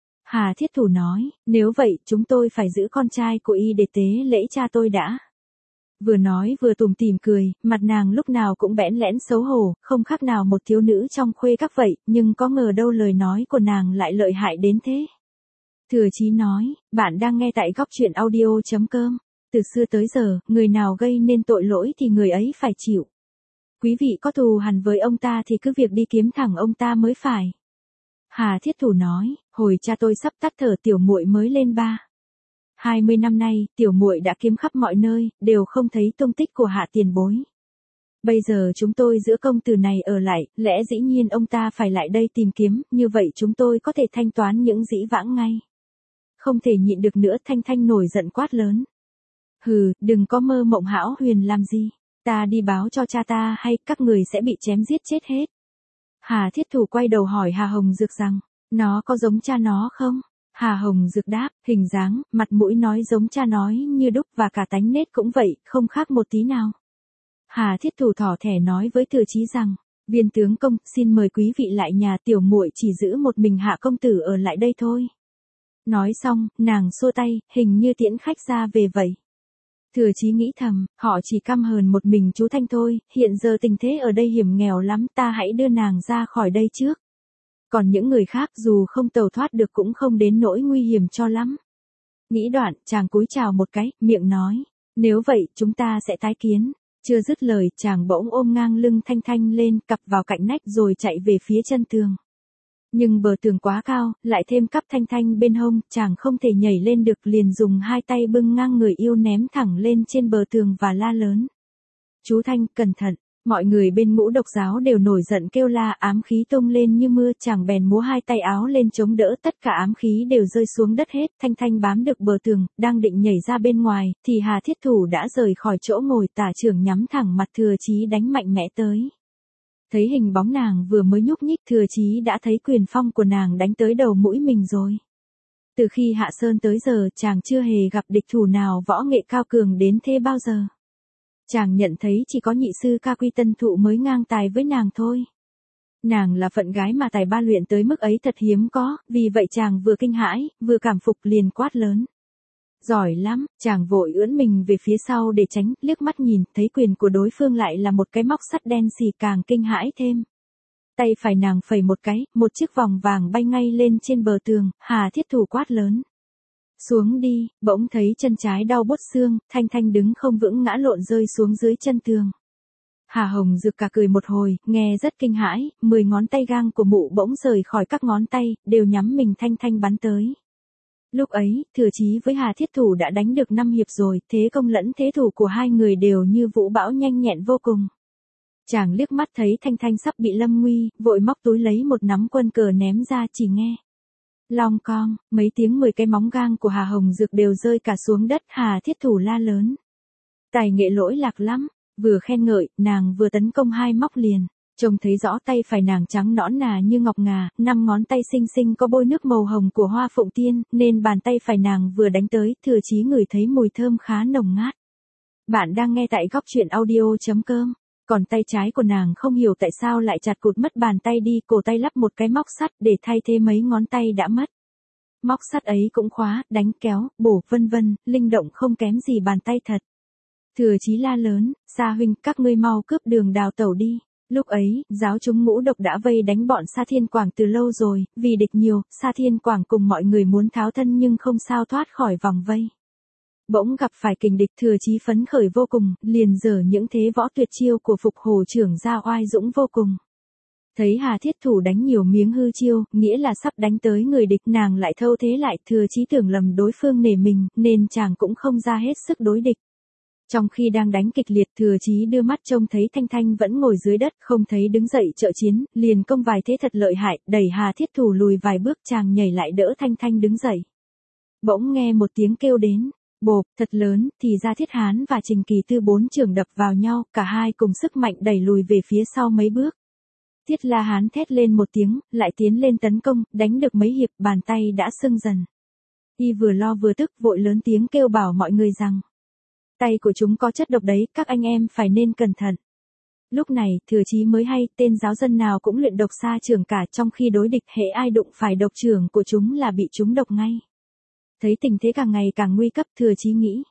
Hà Thiết Thủ nói, nếu vậy chúng tôi phải giữ con trai của y để tế lễ cha tôi đã. Vừa nói vừa tủm tỉm cười, mặt nàng lúc nào cũng bẽn lẽn xấu hổ, không khác nào một thiếu nữ trong khuê các vậy, nhưng có ngờ đâu lời nói của nàng lại lợi hại đến thế. Thừa Chí nói, bạn đang nghe tại góc truyện audio.com. Từ xưa tới giờ, người nào gây nên tội lỗi thì người ấy phải chịu. Quý vị có thù hằn với ông ta thì cứ việc đi kiếm thẳng ông ta mới phải. Hà Thiết Thủ nói, hồi cha tôi sắp tắt thở tiểu muội mới lên ba. Hai mươi năm nay, tiểu muội đã kiếm khắp mọi nơi, đều không thấy tung tích của Hạ tiền bối. Bây giờ chúng tôi giữa công tử này ở lại, lẽ dĩ nhiên ông ta phải lại đây tìm kiếm, như vậy chúng tôi có thể thanh toán những dĩ vãng ngay. Không thể nhịn được nữa, Thanh Thanh nổi giận quát lớn. Hừ, đừng có mơ mộng hão huyền làm gì. Ta đi báo cho cha ta hay các người sẽ bị chém giết chết hết. Hà Thiết Thủ quay đầu hỏi Hà Hồng Dược rằng, nó có giống cha nó không? Hà Hồng Dược đáp, hình dáng, mặt mũi nói giống cha nói như đúc và cả tánh nết cũng vậy, không khác một tí nào. Hà Thiết Thủ thỏ thẻ nói với Thừa Chí rằng, viên tướng công, xin mời quý vị lại nhà, tiểu muội chỉ giữ một mình Hạ công tử ở lại đây thôi. Nói xong, nàng xua tay, hình như tiễn khách ra về vậy. Thừa Chí nghĩ thầm, họ chỉ căm hờn một mình chú Thanh thôi, hiện giờ tình thế ở đây hiểm nghèo lắm, ta hãy đưa nàng ra khỏi đây trước. Còn những người khác dù không tẩu thoát được cũng không đến nỗi nguy hiểm cho lắm. Nghĩ đoạn, chàng cúi chào một cái, miệng nói, nếu vậy chúng ta sẽ tái kiến. Chưa dứt lời, chàng bỗng ôm ngang lưng Thanh Thanh lên, cặp vào cạnh nách rồi chạy về phía chân tường. Nhưng bờ tường quá cao, lại thêm cắp Thanh Thanh bên hông, chàng không thể nhảy lên được, liền dùng hai tay bưng ngang người yêu ném thẳng lên trên bờ tường và la lớn. Chú Thanh, cẩn thận. Mọi người bên Ngũ Độc giáo đều nổi giận kêu la, ám khí tung lên như mưa, chàng bèn múa hai tay áo lên chống đỡ, tất cả ám khí đều rơi xuống đất hết. Thanh Thanh bám được bờ tường, đang định nhảy ra bên ngoài, thì Hà Thiết Thủ đã rời khỏi chỗ ngồi, tả trưởng nhắm thẳng mặt Thừa Chí đánh mạnh mẽ tới. Thấy hình bóng nàng vừa mới nhúc nhích, Thừa Chí đã thấy quyền phong của nàng đánh tới đầu mũi mình rồi. Từ khi hạ sơn tới giờ, chàng chưa hề gặp địch thủ nào võ nghệ cao cường đến thế bao giờ. Chàng nhận thấy chỉ có nhị sư Ca Quy Tân Thụ mới ngang tài với nàng thôi. Nàng là phận gái mà tài ba luyện tới mức ấy thật hiếm có, vì vậy chàng vừa kinh hãi, vừa cảm phục, liền quát lớn. Giỏi lắm, chàng vội ưỡn mình về phía sau để tránh, liếc mắt nhìn, thấy quyền của đối phương lại là một cái móc sắt đen xì, càng kinh hãi thêm. Tay phải nàng phẩy một cái, một chiếc vòng vàng bay ngay lên trên bờ tường, Hà Thiết Thủ quát lớn. Xuống đi, bỗng thấy chân trái đau buốt xương, Thanh Thanh đứng không vững ngã lộn rơi xuống dưới chân tường. Hà Hồng Dực cả cười một hồi, nghe rất kinh hãi, mười ngón tay gang của mụ bỗng rời khỏi các ngón tay, đều nhắm mình Thanh Thanh bắn tới. Lúc ấy, Thừa Chí với Hà Thiết Thủ đã đánh được năm hiệp rồi, thế công lẫn thế thủ của hai người đều như vũ bão nhanh nhẹn vô cùng. Chàng liếc mắt thấy Thanh Thanh sắp bị lâm nguy, vội móc túi lấy một nắm quân cờ ném ra, chỉ nghe. Long cong, mấy tiếng mười cái móng gang của Hà Hồng Dực đều rơi cả xuống đất. Hà Thiết Thủ la lớn. Tài nghệ lỗi lạc lắm, vừa khen ngợi, nàng vừa tấn công hai móc liền. Trông thấy rõ tay phải nàng trắng nõn nà như ngọc ngà, năm ngón tay xinh xinh có bôi nước màu hồng của hoa phụng tiên, nên bàn tay phải nàng vừa đánh tới, Thừa Chí ngửi thấy mùi thơm khá nồng ngát. Bạn đang nghe tại góc truyện audio chấm com. Còn tay trái của nàng không hiểu tại sao lại chặt cụt mất bàn tay đi, cổ tay lắp một cái móc sắt để thay thế mấy ngón tay đã mất. Móc sắt ấy cũng khóa, đánh kéo, bổ vân vân, linh động không kém gì bàn tay thật. Thừa Chí la lớn, Sa huynh, các ngươi mau cướp đường đào tẩu đi. Lúc ấy, giáo chúng Ngũ Độc đã vây đánh bọn Sa Thiên Quảng từ lâu rồi, vì địch nhiều, Sa Thiên Quảng cùng mọi người muốn tháo thân nhưng không sao thoát khỏi vòng vây. Bỗng gặp phải kình địch, Thừa Chí phấn khởi vô cùng, liền giở những thế võ tuyệt chiêu của Phục Hồ trưởng ra oai dũng vô cùng. Thấy Hà Thiết Thủ đánh nhiều miếng hư chiêu, nghĩa là sắp đánh tới người địch, nàng lại thâu thế lại, Thừa Chí tưởng lầm đối phương nể mình, nên chàng cũng không ra hết sức đối địch. Trong khi đang đánh kịch liệt, Thừa Chí đưa mắt trông thấy Thanh Thanh vẫn ngồi dưới đất, không thấy đứng dậy trợ chiến, liền công vài thế thật lợi hại, đẩy Hà Thiết Thủ lùi vài bước, chàng nhảy lại đỡ Thanh Thanh đứng dậy. Bỗng nghe một tiếng kêu đến. Bộp, thật lớn, thì ra Thiết Hán và Trình Kỳ Tư bốn chưởng đập vào nhau, cả hai cùng sức mạnh đẩy lùi về phía sau mấy bước. Thiết La Hán thét lên một tiếng, lại tiến lên tấn công, đánh được mấy hiệp, bàn tay đã sưng dần. Y vừa lo vừa tức, vội lớn tiếng kêu bảo mọi người rằng, tay của chúng có chất độc đấy, các anh em phải nên cẩn thận. Lúc này, Thừa Chí mới hay, tên giáo dân nào cũng luyện độc xa trường cả, trong khi đối địch hễ ai đụng phải độc trưởng của chúng là bị chúng độc ngay. Thấy tình thế càng ngày càng nguy cấp, Thừa Chí nghĩ.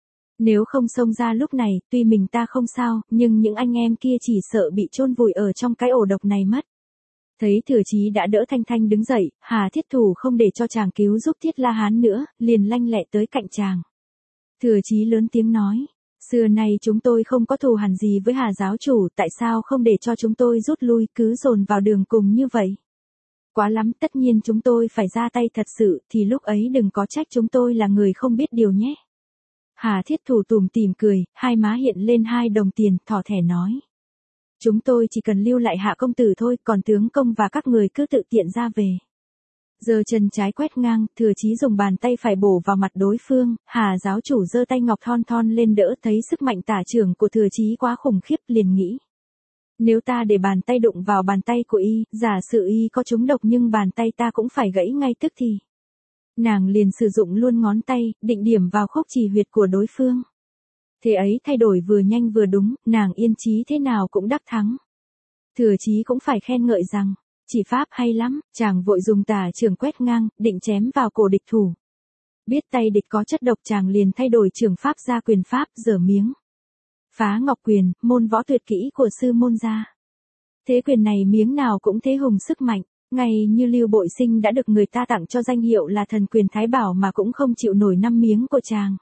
Nếu không xông ra lúc này, tuy mình ta không sao, nhưng những anh em kia chỉ sợ bị chôn vùi ở trong cái ổ độc này mất. Thấy Thừa Chí đã đỡ Thanh Thanh đứng dậy, Hà Thiết Thủ không để cho chàng cứu giúp Thiết La Hán nữa, liền lanh lẹ tới cạnh chàng. Thừa Chí lớn tiếng nói, xưa nay chúng tôi không có thù hằn gì với Hà giáo chủ, tại sao không để cho chúng tôi rút lui, cứ dồn vào đường cùng như vậy? Quá lắm, tất nhiên chúng tôi phải ra tay thật sự, thì lúc ấy đừng có trách chúng tôi là người không biết điều nhé. Hà Thiết Thủ tủm tỉm cười, hai má hiện lên hai đồng tiền, thỏ thẻ nói. Chúng tôi chỉ cần lưu lại Hạ công tử thôi, còn tướng công và các người cứ tự tiện ra về. Giơ chân trái quét ngang, Thừa Chí dùng bàn tay phải bổ vào mặt đối phương, Hà giáo chủ giơ tay ngọc thon thon lên đỡ, thấy sức mạnh tả trưởng của Thừa Chí quá khủng khiếp, liền nghĩ. Nếu ta để bàn tay đụng vào bàn tay của y, giả sử y có trúng độc nhưng bàn tay ta cũng phải gãy ngay tức thì. Nàng liền sử dụng luôn ngón tay, định điểm vào khúc chỉ huyệt của đối phương. Thế ấy thay đổi vừa nhanh vừa đúng, nàng yên chí thế nào cũng đắc thắng. Thừa Chí cũng phải khen ngợi rằng, chỉ pháp hay lắm, chàng vội dùng tả trưởng quét ngang, định chém vào cổ địch thủ. Biết tay địch có chất độc, chàng liền thay đổi trưởng pháp ra quyền pháp, giở miếng. Phá Ngọc Quyền, môn võ tuyệt kỹ của sư môn gia. Thế quyền này miếng nào cũng thế hùng sức mạnh, Ngay như Lưu Bội Sinh đã được người ta tặng cho danh hiệu là thần quyền thái bảo mà cũng không chịu nổi năm miếng của chàng.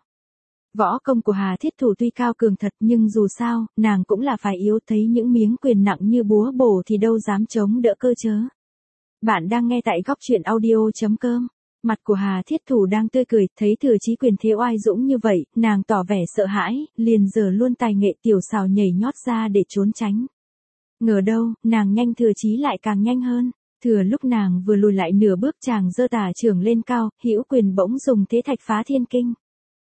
Võ công của Hà Thiết Thủ tuy cao cường thật nhưng dù sao, nàng cũng là phải yếu, thấy những miếng quyền nặng như búa bổ thì đâu dám chống đỡ cơ chớ. Bạn đang nghe tại góc truyện audio.com. Mặt của Hà Thiết Thủ đang tươi cười, thấy Thừa Chí quyền thế oai dũng như vậy, nàng tỏ vẻ sợ hãi, liền giở luôn tài nghệ tiểu xảo nhảy nhót ra để trốn tránh. Ngờ đâu, nàng nhanh Thừa Chí lại càng nhanh hơn. Thừa lúc nàng vừa lùi lại nửa bước chàng giơ tả chưởng lên cao, hữu quyền bỗng dùng thế thạch phá thiên kinh.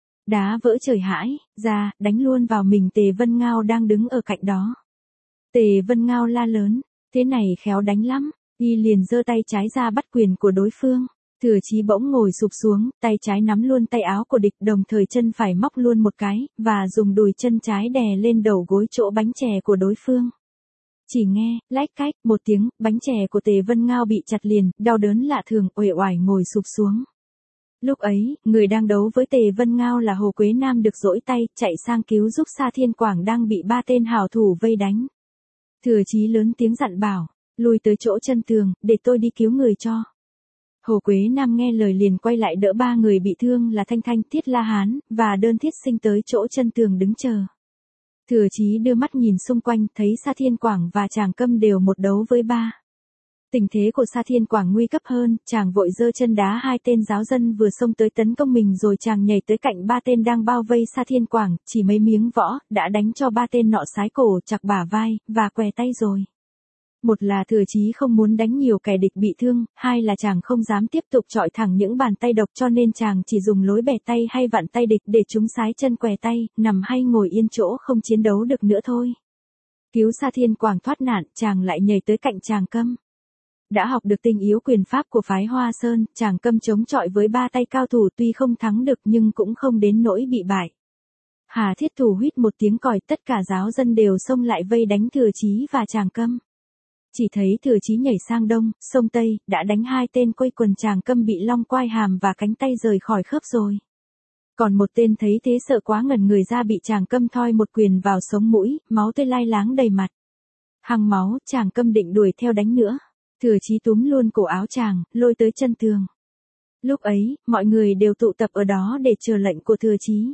Đá vỡ trời hãi, ra, đánh luôn vào mình Tề Vân Ngao đang đứng ở cạnh đó. Tề Vân Ngao la lớn, thế này khéo đánh lắm, y liền giơ tay trái ra bắt quyền của đối phương. Thừa Chí bỗng ngồi sụp xuống, tay trái nắm luôn tay áo của địch, đồng thời chân phải móc luôn một cái, và dùng đùi chân trái đè lên đầu gối chỗ bánh chè của đối phương. Chỉ nghe, lách cách, một tiếng, bánh chè của Tề Vân Ngao bị chặt liền, đau đớn lạ thường, uể oải ngồi sụp xuống. Lúc ấy, người đang đấu với Tề Vân Ngao là Hồ Quế Nam được dỗi tay, chạy sang cứu giúp Sa Thiên Quảng đang bị ba tên hảo thủ vây đánh. Thừa Chí lớn tiếng dặn bảo, lùi tới chỗ chân tường, để tôi đi cứu người cho. Hồ Quế Nam nghe lời liền quay lại đỡ ba người bị thương là Thanh Thanh, Thiết La Hán, và Đơn Thiết Sinh tới chỗ chân tường đứng chờ. Thừa Chí đưa mắt nhìn xung quanh, thấy Sa Thiên Quảng và Tràng Câm đều một đấu với ba. Tình thế của Sa Thiên Quảng nguy cấp hơn, chàng vội giơ chân đá hai tên giáo dân vừa xông tới tấn công mình rồi chàng nhảy tới cạnh ba tên đang bao vây Sa Thiên Quảng, chỉ mấy miếng võ, đã đánh cho ba tên nọ sái cổ, chặt bả vai, và què tay rồi. Một là Thừa Chí không muốn đánh nhiều kẻ địch bị thương, hai là chàng không dám tiếp tục chọi thẳng những bàn tay độc cho nên chàng chỉ dùng lối bẻ tay hay vặn tay địch để chúng sái chân què tay, nằm hay ngồi yên chỗ không chiến đấu được nữa thôi. Cứu Sa Thiên Quảng thoát nạn, chàng lại nhảy tới cạnh Tràng Câm. Đã học được tinh yếu quyền pháp của phái Hoa Sơn, Tràng Câm chống chọi với ba tay cao thủ tuy không thắng được nhưng cũng không đến nỗi bị bại. Hà Thiết Thủ huýt một tiếng còi, tất cả giáo dân đều xông lại vây đánh Thừa Chí và Tràng Câm. Chỉ thấy Thừa Chí nhảy sang đông, sông tây, đã đánh hai tên quây quần Tràng Câm bị long quai hàm và cánh tay rời khỏi khớp rồi. Còn một tên thấy thế sợ quá ngẩn người ra bị Tràng Câm thoi một quyền vào sống mũi, máu tươi lai láng đầy mặt. Hăng máu, Tràng Câm định đuổi theo đánh nữa. Thừa Chí túm luôn cổ áo chàng, lôi tới chân tường. Lúc ấy, mọi người đều tụ tập ở đó để chờ lệnh của Thừa Chí.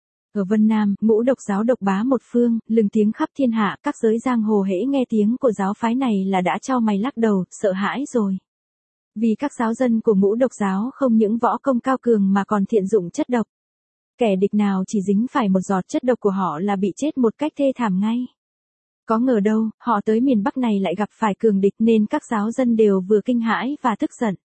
Ở Vân Nam, ngũ độc giáo độc bá một phương, lừng tiếng khắp thiên hạ, các giới giang hồ hễ nghe tiếng của giáo phái này là đã chau mày lắc đầu, sợ hãi rồi. Vì các giáo dân của ngũ độc giáo không những võ công cao cường mà còn thiện dụng chất độc. Kẻ địch nào chỉ dính phải một giọt chất độc của họ là bị chết một cách thê thảm ngay. Có ngờ đâu, họ tới miền Bắc này lại gặp phải cường địch nên các giáo dân đều vừa kinh hãi và tức giận.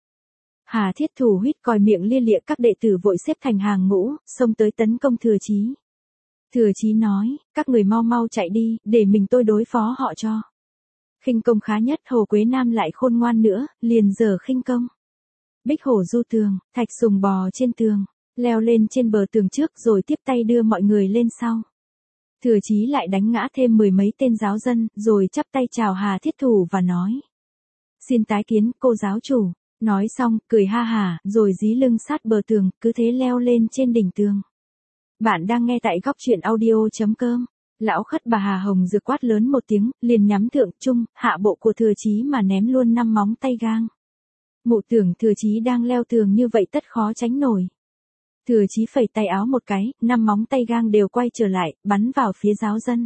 Hà Thiết Thủ huýt còi miệng lia lịa, các đệ tử vội xếp thành hàng ngũ, xông tới tấn công Thừa Chí. Thừa Chí nói, các người mau mau chạy đi, để mình tôi đối phó họ cho. Khinh công khá nhất, Hồ Quế Nam lại khôn ngoan nữa, liền giở khinh công. Bích hổ du tường, Thạch Sùng bò trên tường, leo lên trên bờ tường trước rồi tiếp tay đưa mọi người lên sau. Thừa Chí lại đánh ngã thêm mười mấy tên giáo dân, rồi chắp tay chào Hà Thiết Thủ và nói. Xin tái kiến, cô giáo chủ. Nói xong, cười ha hả, rồi dí lưng sát bờ tường, cứ thế leo lên trên đỉnh tường. Bạn đang nghe tại góc truyện audio.com. Lão khất bà Hà Hồng Dược quát lớn một tiếng, liền nhắm thượng trung, hạ bộ của Thừa Chí mà ném luôn năm móng tay gang. Mụ tưởng Thừa Chí đang leo tường như vậy tất khó tránh nổi. Thừa Chí phẩy tay áo một cái, năm móng tay gang đều quay trở lại, bắn vào phía giáo dân.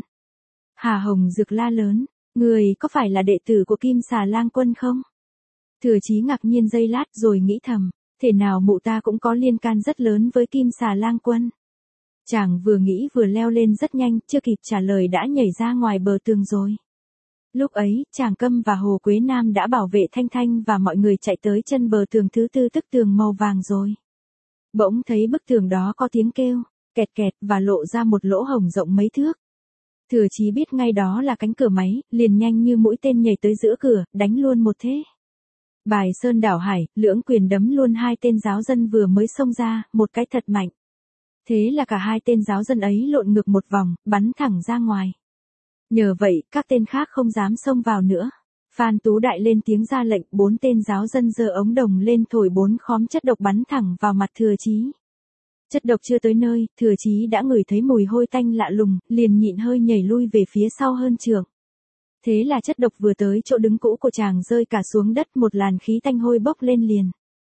Hà Hồng Dược la lớn, người có phải là đệ tử của Kim Xà Lang Quân không? Thừa Chí ngạc nhiên giây lát rồi nghĩ thầm, thể nào mụ ta cũng có liên can rất lớn với Kim Xà Lang Quân. Chàng vừa nghĩ vừa leo lên rất nhanh, chưa kịp trả lời đã nhảy ra ngoài bờ tường rồi. Lúc ấy, Tràng Câm và Hồ Quế Nam đã bảo vệ Thanh Thanh và mọi người chạy tới chân bờ tường thứ tư tức tường màu vàng rồi. Bỗng thấy bức tường đó có tiếng kêu, kẹt kẹt và lộ ra một lỗ hổng rộng mấy thước. Thừa Chí biết ngay đó là cánh cửa máy, liền nhanh như mũi tên nhảy tới giữa cửa, đánh luôn một thế. Bài sơn đảo hải, lưỡng quyền đấm luôn hai tên giáo dân vừa mới xông ra, một cái thật mạnh. Thế là cả hai tên giáo dân ấy lộn ngược một vòng, bắn thẳng ra ngoài. Nhờ vậy, các tên khác không dám xông vào nữa. Phan Tú Đại lên tiếng ra lệnh, bốn tên giáo dân giơ ống đồng lên thổi bốn khóm chất độc bắn thẳng vào mặt Thừa Chí. Chất độc chưa tới nơi, Thừa Chí đã ngửi thấy mùi hôi tanh lạ lùng, liền nhịn hơi nhảy lui về phía sau hơn chưởng. Thế là chất độc vừa tới chỗ đứng cũ của chàng rơi cả xuống đất, một làn khí tanh hôi bốc lên liền.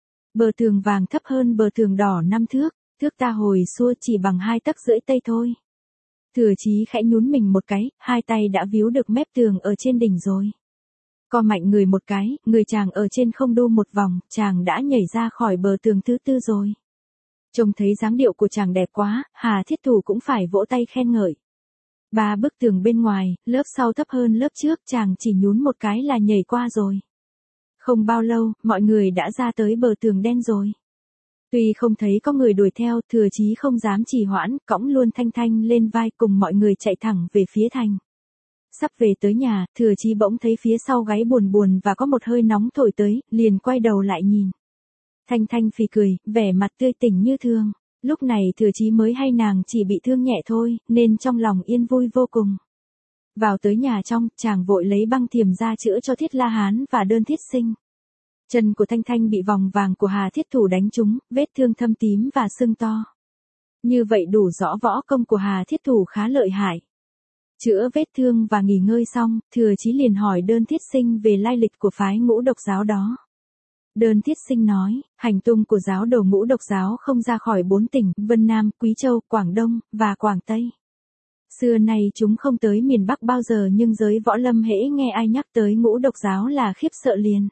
Bờ tường vàng thấp hơn bờ tường đỏ năm thước, thước ta hồi xua chỉ bằng hai tấc rưỡi tây thôi. Thừa Chí khẽ nhún mình một cái, hai tay đã víu được mép tường ở trên đỉnh rồi. Co mạnh người một cái, người chàng ở trên không đu một vòng, chàng đã nhảy ra khỏi bờ tường thứ tư rồi. Trông thấy dáng điệu của chàng đẹp quá, Hà Thiết Thủ cũng phải vỗ tay khen ngợi. Ba bức tường bên ngoài, lớp sau thấp hơn lớp trước, chàng chỉ nhún một cái là nhảy qua rồi. Không bao lâu, mọi người đã ra tới bờ tường đen rồi. Tuy không thấy có người đuổi theo, Thừa Chí không dám trì hoãn, cõng luôn Thanh Thanh lên vai cùng mọi người chạy thẳng về phía thành. Sắp về tới nhà, Thừa Chí bỗng thấy phía sau gáy buồn buồn và có một hơi nóng thổi tới, liền quay đầu lại nhìn. Thanh Thanh phì cười, vẻ mặt tươi tỉnh như thường. Lúc này Thừa Chí mới hay nàng chỉ bị thương nhẹ thôi, nên trong lòng yên vui vô cùng. Vào tới nhà trong, chàng vội lấy băng thiềm ra chữa cho Thiết La Hán và Đơn Thiết Sinh. Chân của Thanh Thanh bị vòng vàng của Hà Thiết Thủ đánh trúng, vết thương thâm tím và sưng to. Như vậy đủ rõ võ công của Hà Thiết Thủ khá lợi hại. Chữa vết thương và nghỉ ngơi xong, Thừa Chí liền hỏi Đơn Thiết Sinh về lai lịch của phái Ngũ Độc giáo đó. Đơn Thiết Sinh nói, hành tung của giáo đồ Ngũ Độc giáo không ra khỏi bốn tỉnh, Vân Nam, Quý Châu, Quảng Đông, và Quảng Tây. Xưa nay chúng không tới miền Bắc bao giờ, nhưng giới võ lâm hễ nghe ai nhắc tới Ngũ Độc giáo là khiếp sợ liền.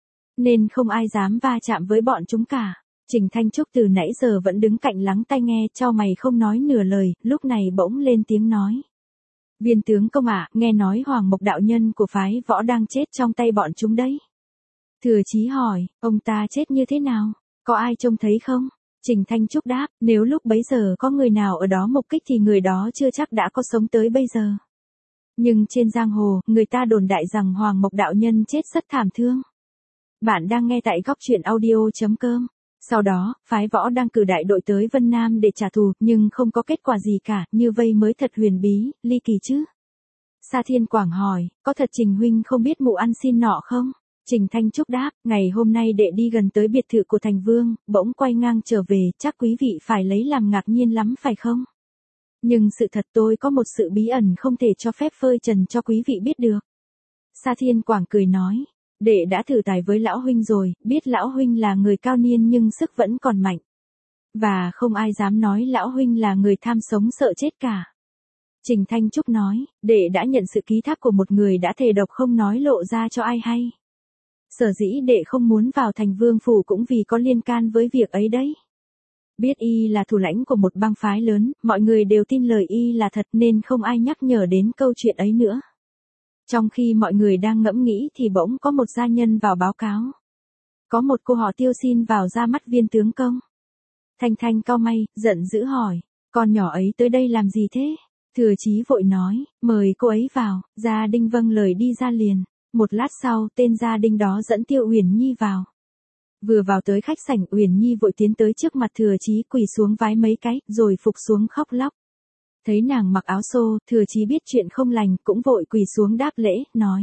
Nên không ai dám va chạm với bọn chúng cả. Trình Thanh Trúc từ nãy giờ vẫn đứng cạnh lắng tai nghe, chau mày không nói nửa lời, lúc này bỗng lên tiếng nói. Viên tướng công ạ, nghe nói Hoàng Mộc đạo nhân của phái võ đang chết trong tay bọn chúng đấy. Thừa Chí hỏi, ông ta chết như thế nào? Có ai trông thấy không? Trình Thanh Trúc đáp, nếu lúc bấy giờ có người nào ở đó mục kích thì người đó chưa chắc đã có sống tới bây giờ. Nhưng trên giang hồ, người ta đồn đại rằng Hoàng Mộc đạo nhân chết rất thảm thương. Bạn đang nghe tại góc truyện audio chấm com. Sau đó, phái võ đang cử đại đội tới Vân Nam để trả thù, nhưng không có kết quả gì cả, như vây mới thật huyền bí, ly kỳ chứ. Sa Thiên Quảng hỏi, có thật Trình huynh không biết mụ ăn xin nọ không? Trình Thanh Trúc đáp, ngày hôm nay đệ đi gần tới biệt thự của Thành Vương, bỗng quay ngang trở về, chắc quý vị phải lấy làm ngạc nhiên lắm phải không? Nhưng sự thật tôi có một sự bí ẩn không thể cho phép phơi trần cho quý vị biết được. Sa Thiên Quảng cười nói, đệ đã thử tài với lão huynh rồi, biết lão huynh là người cao niên nhưng sức vẫn còn mạnh. Và không ai dám nói lão huynh là người tham sống sợ chết cả. Trình Thanh Trúc nói, đệ đã nhận sự ký thác của một người đã thề độc không nói lộ ra cho ai hay. Sở dĩ đệ không muốn vào Thành Vương phủ cũng vì có liên can với việc ấy đấy. Biết y là thủ lãnh của một bang phái lớn, mọi người đều tin lời y là thật nên không ai nhắc nhở đến câu chuyện ấy nữa. Trong khi mọi người đang ngẫm nghĩ thì bỗng có một gia nhân vào báo cáo. Có một cô họ Tiêu xin vào ra mắt viên tướng công. Thanh Thanh cau mày, giận dữ hỏi, con nhỏ ấy tới đây làm gì thế? Thừa Chí vội nói, mời cô ấy vào. Gia Đinh vâng lời đi ra liền. Một lát sau, tên Gia Đinh đó dẫn Tiêu Uyển Nhi vào. Vừa vào tới khách sảnh, Uyển Nhi vội tiến tới trước mặt Thừa Chí quỳ xuống vái mấy cái, rồi phục xuống khóc lóc. Thấy nàng mặc áo xô, Thừa Chí biết chuyện không lành, cũng vội quỳ xuống đáp lễ, nói.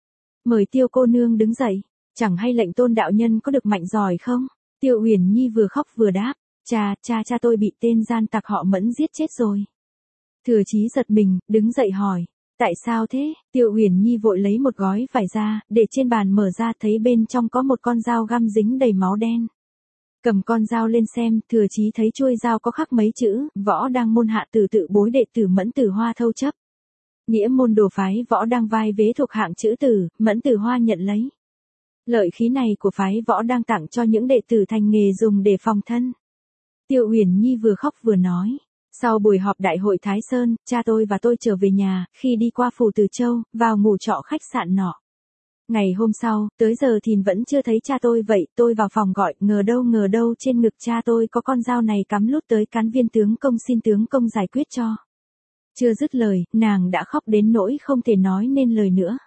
Mời Tiêu cô nương đứng dậy, chẳng hay lệnh Tôn đạo nhân có được mạnh giỏi không? Tiêu Uyển Nhi vừa khóc vừa đáp, cha, cha cha tôi bị tên gian tặc họ Mẫn giết chết rồi. Thừa Chí giật mình, đứng dậy hỏi, tại sao thế? Tiêu Uyển Nhi vội lấy một gói vải ra, để trên bàn mở ra thấy bên trong có một con dao găm dính đầy máu đen. Cầm con dao lên xem, Thừa Chí thấy chuôi dao có khắc mấy chữ, võ đang môn hạ tử tự bối đệ tử Mẫn Tử Hoa thâu chấp. Nghĩa môn đồ phái võ đang vai vế thuộc hạng chữ tử, Mẫn Tử Hoa nhận lấy. Lợi khí này của phái võ đang tặng cho những đệ tử thành nghề dùng để phòng thân. Tiêu Uyển Nhi vừa khóc vừa nói. Sau buổi họp đại hội Thái Sơn, cha tôi và tôi trở về nhà, khi đi qua phủ Từ Châu, vào ngủ trọ khách sạn nọ. Ngày hôm sau, tới giờ thìn vẫn chưa thấy cha tôi vậy, tôi vào phòng gọi, ngờ đâu ngờ đâu trên ngực cha tôi có con dao này cắm lút tới cán viên tướng công xin tướng công giải quyết cho. Chưa dứt lời, nàng đã khóc đến nỗi không thể nói nên lời nữa.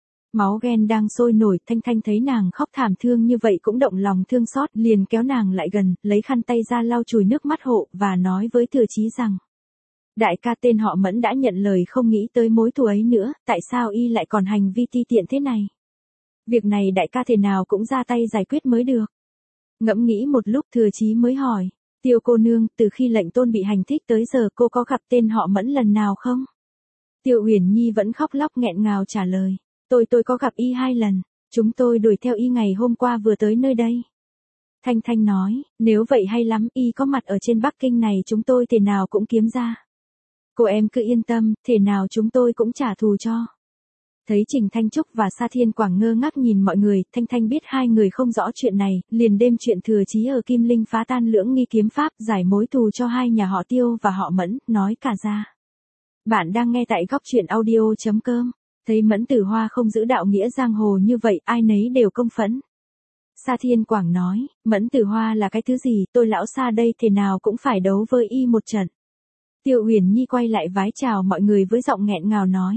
Máu ghen đang sôi nổi, Thanh Thanh thấy nàng khóc thảm thương như vậy cũng động lòng thương xót, liền kéo nàng lại gần, lấy khăn tay ra lau chùi nước mắt hộ, và nói với Thừa Chí rằng. Đại ca tên họ Mẫn đã nhận lời không nghĩ tới mối thù ấy nữa, tại sao y lại còn hành vi ti tiện thế này? Việc này đại ca thể nào cũng ra tay giải quyết mới được. Ngẫm nghĩ một lúc Thừa Chí mới hỏi, Tiêu cô nương, từ khi lệnh Tôn bị hành thích tới giờ cô có gặp tên họ Mẫn lần nào không? Tiêu Uyển Nhi vẫn khóc lóc nghẹn ngào trả lời. Tôi tôi có gặp y hai lần. Chúng tôi đuổi theo y ngày hôm qua vừa tới nơi đây. Thanh Thanh nói, nếu vậy hay lắm, y có mặt ở trên Bắc Kinh này chúng tôi thể nào cũng kiếm ra. Cô em cứ yên tâm, thể nào chúng tôi cũng trả thù cho. Thấy Trình Thanh Trúc và Sa Thiên Quảng ngơ ngác nhìn mọi người, Thanh Thanh biết hai người không rõ chuyện này, liền đêm chuyện thừa chí ở Kim Linh phá tan lưỡng nghi kiếm pháp, giải mối thù cho hai nhà họ Tiêu và họ Mẫn, nói cả ra. Bạn đang nghe tại góc truyện audio.com. Thấy Mẫn Tử Hoa không giữ đạo nghĩa giang hồ như vậy, ai nấy đều công phẫn. Sa Thiên Quảng nói, Mẫn Tử Hoa là cái thứ gì, tôi lão Sa đây thế nào cũng phải đấu với y một trận. Tiêu Uyển Nhi quay lại vái chào mọi người với giọng nghẹn ngào nói.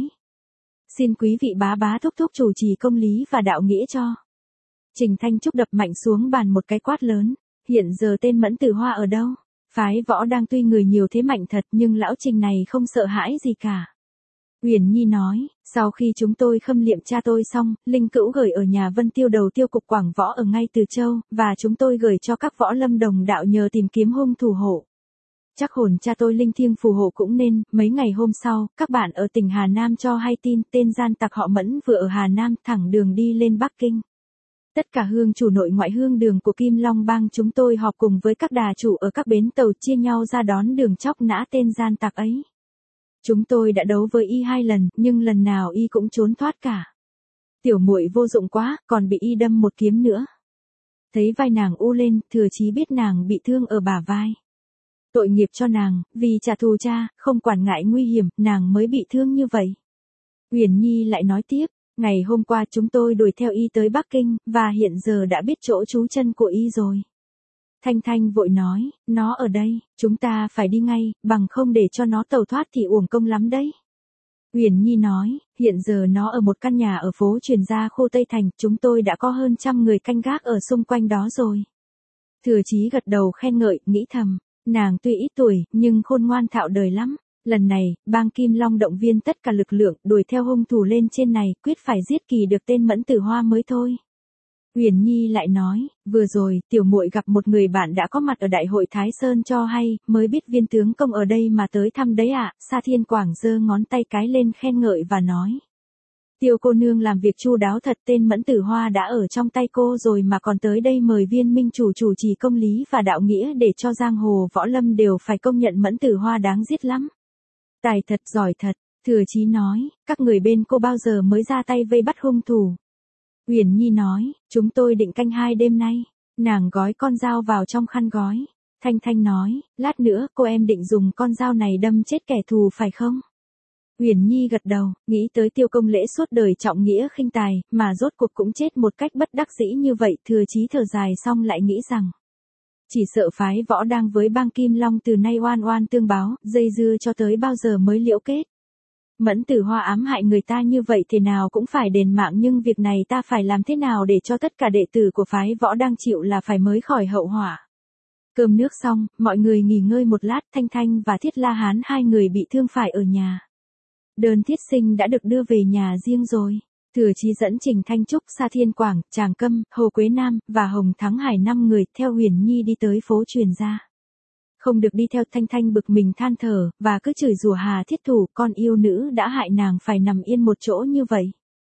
Xin quý vị bá bá thúc thúc chủ trì công lý và đạo nghĩa cho. Trình Thanh Trúc đập mạnh xuống bàn một cái quát lớn, hiện giờ tên Mẫn Tử Hoa ở đâu? Phái Võ đang tuy người nhiều thế mạnh thật nhưng lão Trình này không sợ hãi gì cả. Uyển Nhi nói, sau khi chúng tôi khâm liệm cha tôi xong, Linh Cữu gửi ở nhà Vân Tiêu đầu tiêu cục Quảng Võ ở ngay Từ Châu, và chúng tôi gửi cho các võ lâm đồng đạo nhờ tìm kiếm hung thủ hộ. Chắc hồn cha tôi linh thiêng phù hộ cũng nên, mấy ngày hôm sau, các bạn ở tỉnh Hà Nam cho hay tin tên gian tặc họ Mẫn vừa ở Hà Nam thẳng đường đi lên Bắc Kinh. Tất cả hương chủ nội ngoại hương đường của Kim Long Bang chúng tôi họp cùng với các đà chủ ở các bến tàu chia nhau ra đón đường chóc nã tên gian tặc ấy. Chúng tôi đã đấu với y hai lần, nhưng lần nào y cũng trốn thoát cả. Tiểu muội vô dụng quá, còn bị y đâm một kiếm nữa. Thấy vai nàng u lên, Thừa Chí biết nàng bị thương ở bả vai. Tội nghiệp cho nàng, vì trả thù cha, không quản ngại nguy hiểm, nàng mới bị thương như vậy. Uyển Nhi lại nói tiếp, ngày hôm qua chúng tôi đuổi theo y tới Bắc Kinh, và hiện giờ đã biết chỗ trú chân của y rồi. Thanh Thanh vội nói, nó ở đây, chúng ta phải đi ngay, bằng không để cho nó tẩu thoát thì uổng công lắm đấy. Uyển Nhi nói, hiện giờ nó ở một căn nhà ở phố Truyền Gia khu Tây Thành, chúng tôi đã có hơn trăm người canh gác ở xung quanh đó rồi. Thừa Chí gật đầu khen ngợi, nghĩ thầm, nàng tuy ít tuổi, nhưng khôn ngoan thạo đời lắm. Lần này, bang Kim Long động viên tất cả lực lượng, đuổi theo hung thủ lên trên này, quyết phải giết kỳ được tên Mẫn Tử Hoa mới thôi. Uyển Nhi lại nói, vừa rồi, tiểu muội gặp một người bạn đã có mặt ở Đại hội Thái Sơn cho hay, mới biết viên tướng công ở đây mà tới thăm đấy ạ. Sa Thiên Quảng giơ ngón tay cái lên khen ngợi và nói. Tiêu cô nương làm việc chu đáo thật, tên Mẫn Tử Hoa đã ở trong tay cô rồi mà còn tới đây mời viên minh chủ chủ trì công lý và đạo nghĩa để cho giang hồ võ lâm đều phải công nhận Mẫn Tử Hoa đáng giết lắm. Tài thật, giỏi thật, Thừa Chí nói, các người bên cô bao giờ mới ra tay vây bắt hung thủ. Uyển Nhi nói, chúng tôi định canh hai đêm nay. Nàng gói con dao vào trong khăn gói. Thanh Thanh nói, lát nữa cô em định dùng con dao này đâm chết kẻ thù phải không? Uyển Nhi gật đầu, nghĩ tới Tiêu Công Lễ suốt đời trọng nghĩa khinh tài, mà rốt cuộc cũng chết một cách bất đắc dĩ như vậy. Thừa Chí thở dài xong lại nghĩ rằng, chỉ sợ phái Võ đang với bang Kim Long từ nay oan oan tương báo, dây dưa cho tới bao giờ mới liễu kết. Mẫn Tử Hoa ám hại người ta như vậy thế nào cũng phải đền mạng, nhưng việc này ta phải làm thế nào để cho tất cả đệ tử của phái Võ đang chịu là phải mới khỏi hậu họa. Cơm nước xong, mọi người nghỉ ngơi một lát, Thanh Thanh và Thiết La Hán hai người bị thương phải ở nhà. Đơn Thiết Sinh đã được đưa về nhà riêng rồi. Thừa Chí dẫn Trình Thanh Trúc, Sa Thiên Quảng, Tràng Câm, Hồ Quế Nam, và Hồng Thắng Hải năm người theo Uyển Nhi đi tới phố Truyền Gia. Không được đi theo, Thanh Thanh bực mình than thở, và cứ chửi rủa Hà Thiết Thủ, con yêu nữ đã hại nàng phải nằm yên một chỗ như vậy.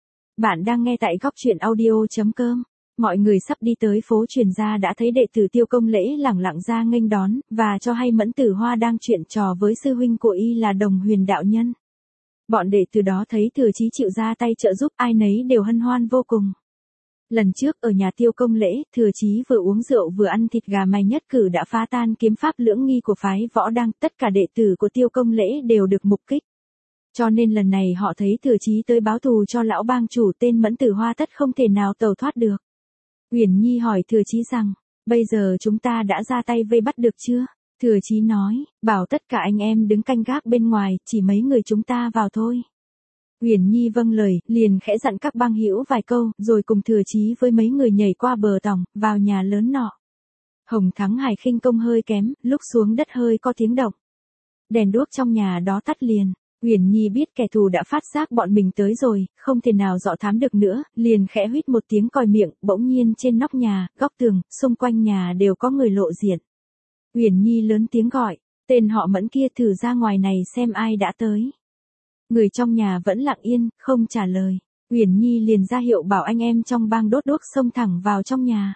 Bạn đang nghe tại góc truyện audio.com. Mọi người sắp đi tới phố Truyền Gia đã thấy đệ tử Tiêu Công Lễ lẳng lặng ra nghênh đón, và cho hay Mẫn Tử Hoa đang chuyện trò với sư huynh của y là Đồng Huyền đạo nhân. Bọn đệ tử đó thấy Thừa Chí chịu ra tay trợ giúp, ai nấy đều hân hoan vô cùng. Lần trước ở nhà Tiêu Công Lễ, Thừa Chí vừa uống rượu vừa ăn thịt gà mày nhất cử đã phá tan kiếm pháp lưỡng nghi của phái Võ đang, tất cả đệ tử của Tiêu Công Lễ đều được mục kích. Cho nên lần này họ thấy Thừa Chí tới báo thù cho lão bang chủ, tên Mẫn Tử Hoa tất không thể nào tẩu thoát được. Uyển Nhi hỏi Thừa Chí rằng, bây giờ chúng ta đã ra tay vây bắt được chưa? Thừa Chí nói, bảo tất cả anh em đứng canh gác bên ngoài, chỉ mấy người chúng ta vào thôi. Uyển Nhi vâng lời, liền khẽ dặn các bang hữu vài câu, rồi cùng Thừa Chí với mấy người nhảy qua bờ tòng, vào nhà lớn nọ. Hồng Thắng Hải khinh công hơi kém, lúc xuống đất hơi có tiếng động. Đèn đuốc trong nhà đó tắt liền. Uyển Nhi biết kẻ thù đã phát giác bọn mình tới rồi, không thể nào dọ thám được nữa, liền khẽ huýt một tiếng còi miệng, bỗng nhiên trên nóc nhà, góc tường, xung quanh nhà đều có người lộ diện. Uyển Nhi lớn tiếng gọi, tên họ Mẫn kia thử ra ngoài này xem ai đã tới. Người trong nhà vẫn lặng yên, không trả lời. Uyển Nhi liền ra hiệu bảo anh em trong bang đốt đuốc xông thẳng vào trong nhà.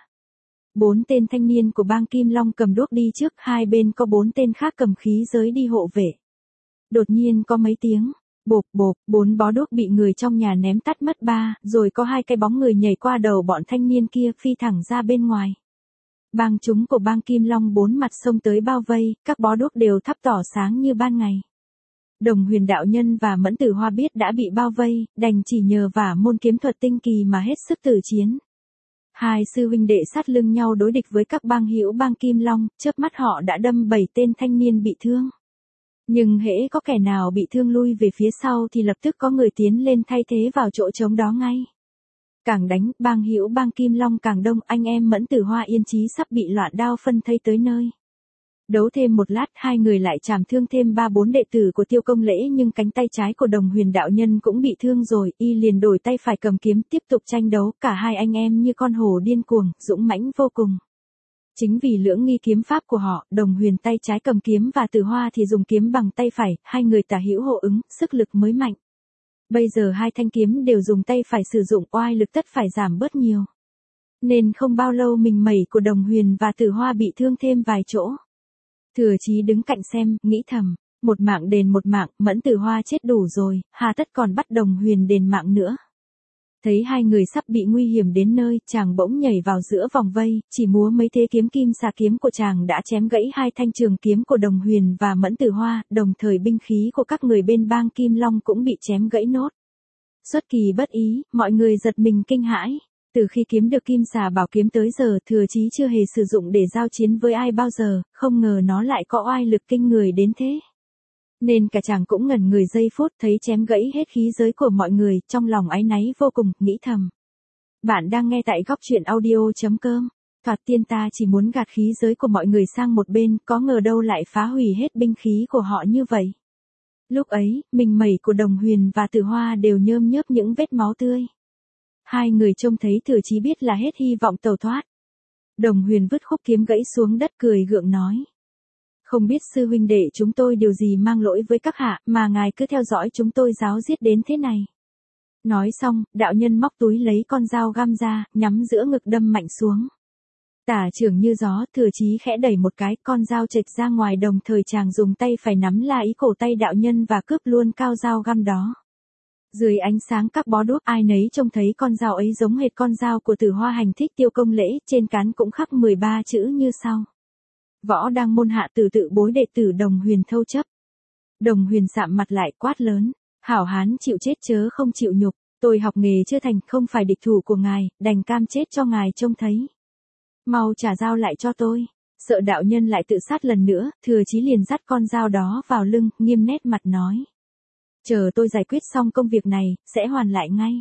Bốn tên thanh niên của bang Kim Long cầm đuốc đi trước, hai bên có bốn tên khác cầm khí giới đi hộ vệ. Đột nhiên có mấy tiếng, bộp bộp, bốn bó đuốc bị người trong nhà ném tắt mất ba, rồi có hai cái bóng người nhảy qua đầu bọn thanh niên kia phi thẳng ra bên ngoài. Bang chúng của bang Kim Long bốn mặt xông tới bao vây, các bó đuốc đều thắp tỏ sáng như ban ngày. Đồng Huyền đạo nhân và Mẫn Tử Hoa biết đã bị bao vây, đành chỉ nhờ vả môn kiếm thuật tinh kỳ mà hết sức tử chiến. Hai sư huynh đệ sát lưng nhau đối địch với các bang hữu bang Kim Long, chớp mắt họ đã đâm bảy tên thanh niên bị thương. Nhưng hễ có kẻ nào bị thương lui về phía sau thì lập tức có người tiến lên thay thế vào chỗ trống đó ngay. Càng đánh, bang hữu bang Kim Long càng đông, anh em Mẫn Tử Hoa Yên Chí sắp bị loạn đao phân thây tới nơi. Đấu thêm một lát, hai người lại chảm thương thêm ba bốn đệ tử của Tiêu Công Lễ, nhưng cánh tay trái của Đồng Huyền đạo nhân cũng bị thương rồi, y liền đổi tay phải cầm kiếm tiếp tục tranh đấu, cả hai anh em như con hổ điên cuồng, dũng mãnh vô cùng. Chính vì lưỡng nghi kiếm pháp của họ, Đồng Huyền tay trái cầm kiếm và Tử Hoa thì dùng kiếm bằng tay phải, hai người tả hữu hộ ứng, sức lực mới mạnh. Bây giờ hai thanh kiếm đều dùng tay phải sử dụng, oai lực tất phải giảm bớt nhiều. Nên không bao lâu mình mẩy của Đồng Huyền và Tử Hoa bị thương thêm vài chỗ. Thừa Chí đứng cạnh xem, nghĩ thầm, một mạng đền một mạng, Mẫn Tử Hoa chết đủ rồi, hà tất còn bắt Đồng Huyền đền mạng nữa. Thấy hai người sắp bị nguy hiểm đến nơi, chàng bỗng nhảy vào giữa vòng vây, chỉ múa mấy thế kiếm kim xà kiếm của chàng đã chém gãy hai thanh trường kiếm của Đồng Huyền và Mẫn Tử Hoa, đồng thời binh khí của các người bên bang Kim Long cũng bị chém gãy nốt. Xuất kỳ bất ý, mọi người giật mình kinh hãi. Từ khi kiếm được kim xà bảo kiếm tới giờ, Thừa Chí chưa hề sử dụng để giao chiến với ai bao giờ, không ngờ nó lại có oai lực kinh người đến thế. Nên cả chàng cũng ngẩn người giây phút, thấy chém gãy hết khí giới của mọi người, trong lòng áy náy vô cùng, nghĩ thầm. Bạn đang nghe tại góc truyện audio chấm com. Thoạt tiên ta chỉ muốn gạt khí giới của mọi người sang một bên, có ngờ đâu lại phá hủy hết binh khí của họ như vậy. Lúc ấy, mình mẩy của Đồng Huyền và Tử Hoa đều nhơm nhớp những vết máu tươi. Hai người trông thấy Thừa Chí biết là hết hy vọng tẩu thoát. Đồng Huyền vứt khúc kiếm gãy xuống đất cười gượng nói. Không biết sư huynh đệ chúng tôi điều gì mang lỗi với các hạ, mà ngài cứ theo dõi chúng tôi giáo giết đến thế này. Nói xong, đạo nhân móc túi lấy con dao găm ra, nhắm giữa ngực đâm mạnh xuống. Tả trưởng như gió, Thừa Chí khẽ đẩy một cái, con dao chệch ra ngoài, đồng thời chàng dùng tay phải nắm la ý cổ tay đạo nhân và cướp luôn cao dao găm đó. Dưới ánh sáng các bó đuốc, ai nấy trông thấy con dao ấy giống hệt con dao của Tử Hoa hành thích Tiêu Công Lễ, trên cán cũng khắc mười ba chữ như sau. Võ đang môn hạ tử tự bối đệ tử Đồng Huyền thâu chấp. Đồng Huyền sạm mặt lại quát lớn, hảo hán chịu chết chớ không chịu nhục, tôi học nghề chưa thành, không phải địch thủ của ngài, đành cam chết cho ngài trông thấy. Mau trả dao lại cho tôi. Sợ đạo nhân lại tự sát lần nữa, Thừa Chí liền dắt con dao đó vào lưng, nghiêm nét mặt nói. Chờ tôi giải quyết xong công việc này, sẽ hoàn lại ngay.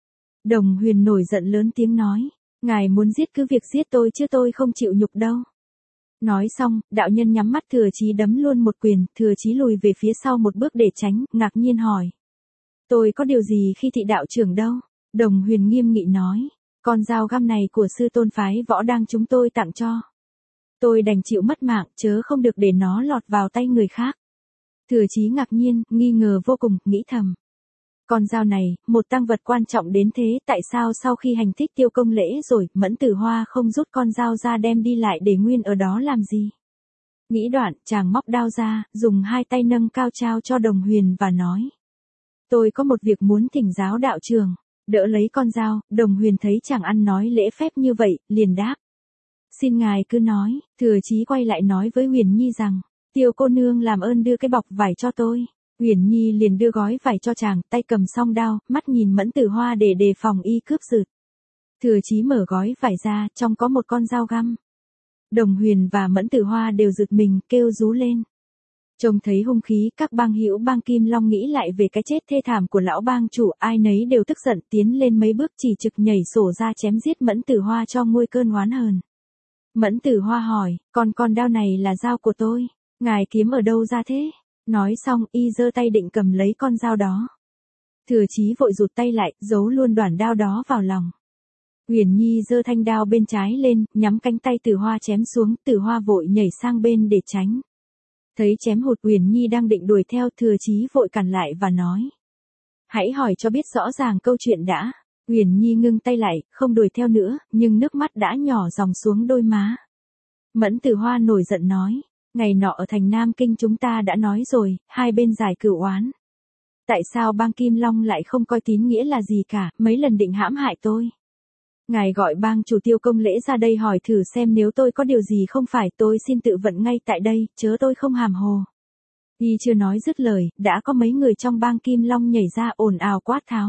Đồng Huyền nổi giận lớn tiếng nói, ngài muốn giết cứ việc giết tôi chứ tôi không chịu nhục đâu. Nói xong, đạo nhân nhắm mắt Thừa Chí đấm luôn một quyền, Thừa Chí lùi về phía sau một bước để tránh, ngạc nhiên hỏi. Tôi có điều gì khi thị đạo trưởng đâu? Đồng Huyền nghiêm nghị nói, con dao găm này của sư tôn phái Võ đang chúng tôi tặng cho. Tôi đành chịu mất mạng, chớ không được để nó lọt vào tay người khác. Thừa Chí ngạc nhiên, nghi ngờ vô cùng, nghĩ thầm. Con dao này, một tang vật quan trọng đến thế, tại sao sau khi hành thích Tiêu Công Lễ rồi, Mẫn Tử Hoa không rút con dao ra đem đi lại để nguyên ở đó làm gì? Nghĩ đoạn, chàng móc đao ra, dùng hai tay nâng cao trao cho Đồng Huyền và nói. Tôi có một việc muốn thỉnh giáo đạo trường. Đỡ lấy con dao, Đồng Huyền thấy chàng ăn nói lễ phép như vậy, liền đáp. Xin ngài cứ nói. Thừa Chí quay lại nói với Huyền Nhi rằng, Tiêu cô nương làm ơn đưa cái bọc vải cho tôi. Huyền Nhi liền đưa gói vải cho chàng, tay cầm song đao, mắt nhìn Mẫn Tử Hoa để đề phòng y cướp giật. Thừa Chí mở gói vải ra, trong có một con dao găm. Đồng Huyền và Mẫn Tử Hoa đều giật mình, kêu rú lên. Trông thấy hung khí, các bang hữu bang Kim Long nghĩ lại về cái chết thê thảm của lão bang chủ, ai nấy đều tức giận tiến lên mấy bước chỉ trực nhảy sổ ra chém giết Mẫn Tử Hoa cho nguôi cơn oán hờn. Mẫn Tử Hoa hỏi, còn con đao này là dao của tôi, ngài kiếm ở đâu ra thế? Nói xong, y giơ tay định cầm lấy con dao đó. Thừa Chí vội rụt tay lại, giấu luôn đoạn đao đó vào lòng. Huyền Nhi giơ thanh đao bên trái lên, nhắm cánh tay Tử Hoa chém xuống, Tử Hoa vội nhảy sang bên để tránh. Thấy chém hụt, Huyền Nhi đang định đuổi theo, Thừa Chí vội cản lại và nói. Hãy hỏi cho biết rõ ràng câu chuyện đã. Uyển Nhi ngưng tay lại, không đuổi theo nữa, nhưng nước mắt đã nhỏ dòng xuống đôi má. Mẫn Tử Hoa nổi giận nói, ngày nọ ở thành Nam Kinh chúng ta đã nói rồi, hai bên giải cửu oán. Tại sao bang Kim Long lại không coi tín nghĩa là gì cả, mấy lần định hãm hại tôi. Ngài gọi bang chủ Tiêu Công Lễ ra đây hỏi thử xem nếu tôi có điều gì không phải, tôi xin tự vận ngay tại đây, chớ tôi không hàm hồ. Y chưa nói dứt lời, đã có mấy người trong bang Kim Long nhảy ra ồn ào quát tháo.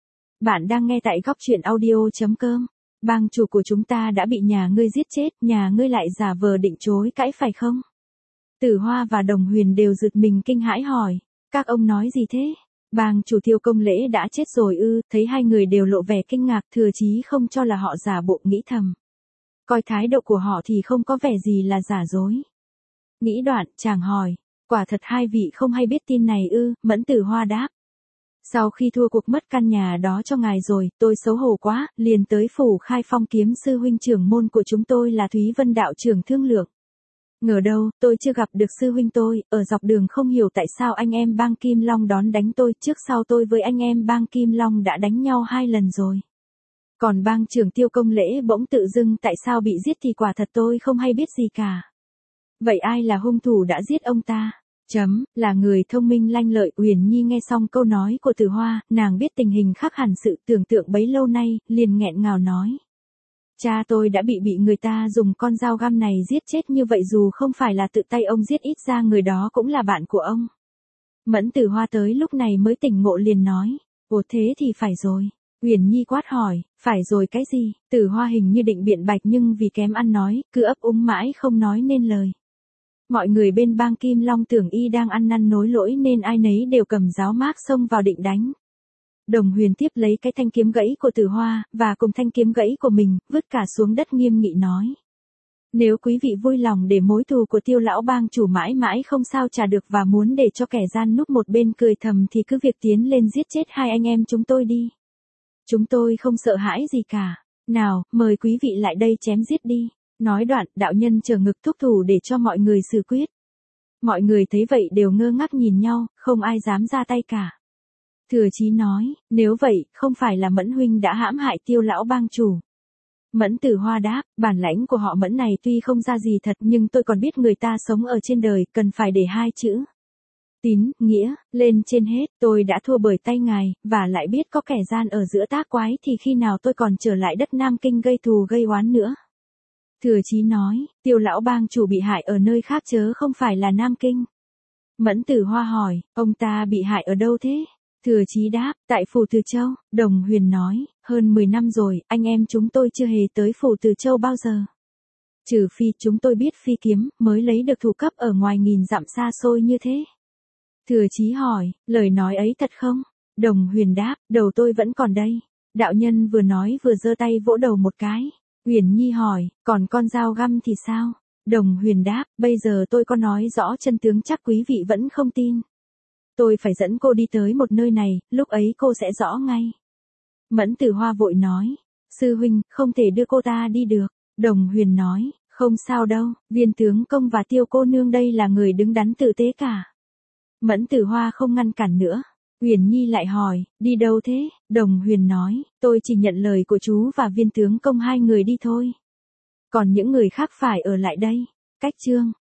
Bạn đang nghe tại góc truyện audio.com. Bang chủ của chúng ta đã bị nhà ngươi giết chết, nhà ngươi lại giả vờ định chối cãi phải không? Tử Hoa và Đồng Huyền đều giật mình kinh hãi hỏi, các ông nói gì thế? Bang chủ Tiêu Công Lễ đã chết rồi ư? Thấy hai người đều lộ vẻ kinh ngạc, Thừa Chí không cho là họ giả bộ, nghĩ thầm. Coi thái độ của họ thì không có vẻ gì là giả dối. Nghĩ đoạn, chàng hỏi, quả thật hai vị không hay biết tin này ư? Mẫn Tử Hoa đáp. Sau khi thua cuộc mất căn nhà đó cho ngài rồi, tôi xấu hổ quá, liền tới phủ Khai Phong kiếm sư huynh trưởng môn của chúng tôi là Thúy Vân đạo trưởng thương lượng. Ngờ đâu, tôi chưa gặp được sư huynh tôi, ở dọc đường không hiểu tại sao anh em bang Kim Long đón đánh tôi, trước sau tôi với anh em bang Kim Long đã đánh nhau hai lần rồi. Còn bang trưởng Tiêu Công Lễ bỗng tự dưng tại sao bị giết thì quả thật tôi không hay biết gì cả. Vậy ai là hung thủ đã giết ông ta? Chấm, là người thông minh lanh lợi. Uyển Nhi nghe xong câu nói của Tử Hoa, nàng biết tình hình khác hẳn sự tưởng tượng bấy lâu nay, liền nghẹn ngào nói. Cha tôi đã bị bị người ta dùng con dao găm này giết chết, như vậy dù không phải là tự tay ông giết ít ra người đó cũng là bạn của ông. Mẫn Tử Hoa tới lúc này mới tỉnh ngộ liền nói, ồ thế thì phải rồi. Uyển Nhi quát hỏi, phải rồi cái gì? Tử Hoa hình như định biện bạch nhưng vì kém ăn nói, cứ ấp úng mãi không nói nên lời. Mọi người bên bang Kim Long tưởng y đang ăn năn hối lỗi nên ai nấy đều cầm giáo mác xông vào định đánh. Đồng Huyền tiếp lấy cái thanh kiếm gãy của Tử Hoa, và cùng thanh kiếm gãy của mình, vứt cả xuống đất nghiêm nghị nói. Nếu quý vị vui lòng để mối thù của Tiêu lão bang chủ mãi mãi không sao trả được và muốn để cho kẻ gian núp một bên cười thầm thì cứ việc tiến lên giết chết hai anh em chúng tôi đi. Chúng tôi không sợ hãi gì cả. Nào, mời quý vị lại đây chém giết đi. Nói đoạn, đạo nhân chờ ngực thúc thủ để cho mọi người xử quyết. Mọi người thấy vậy đều ngơ ngác nhìn nhau, không ai dám ra tay cả. Thừa Chí nói, nếu vậy, không phải là Mẫn huynh đã hãm hại Tiêu lão bang chủ. Mẫn Tử Hoa đáp, bản lãnh của họ Mẫn này tuy không ra gì thật nhưng tôi còn biết người ta sống ở trên đời, cần phải để hai chữ. Tín, nghĩa, lên trên hết, tôi đã thua bởi tay ngài, và lại biết có kẻ gian ở giữa tác quái thì khi nào tôi còn trở lại đất Nam Kinh gây thù gây oán nữa. Thừa Chí nói, Tiêu lão bang chủ bị hại ở nơi khác chớ không phải là Nam Kinh. Mẫn Tử Hoa hỏi, ông ta bị hại ở đâu thế? Thừa Chí đáp, tại phủ Từ Châu. Đồng Huyền nói, hơn mười năm rồi, anh em chúng tôi chưa hề tới phủ Từ Châu bao giờ. Trừ phi chúng tôi biết phi kiếm, mới lấy được thủ cấp ở ngoài nghìn dặm xa xôi như thế. Thừa Chí hỏi, lời nói ấy thật không? Đồng Huyền đáp, đầu tôi vẫn còn đây. Đạo nhân vừa nói vừa giơ tay vỗ đầu một cái. Uyển Nhi hỏi, còn con dao găm thì sao? Đồng Huyền đáp, bây giờ tôi có nói rõ chân tướng chắc quý vị vẫn không tin. Tôi phải dẫn cô đi tới một nơi này, lúc ấy cô sẽ rõ ngay. Mẫn Tử Hoa vội nói, sư huynh, không thể đưa cô ta đi được. Đồng Huyền nói, không sao đâu, Viên tướng công và Tiêu cô nương đây là người đứng đắn tử tế cả. Mẫn Tử Hoa không ngăn cản nữa. Uyển Nhi lại hỏi, đi đâu thế? Đồng Huyền nói, tôi chỉ nhận lời của chú và Viên tướng công hai người đi thôi. Còn những người khác phải ở lại đây. Cách chương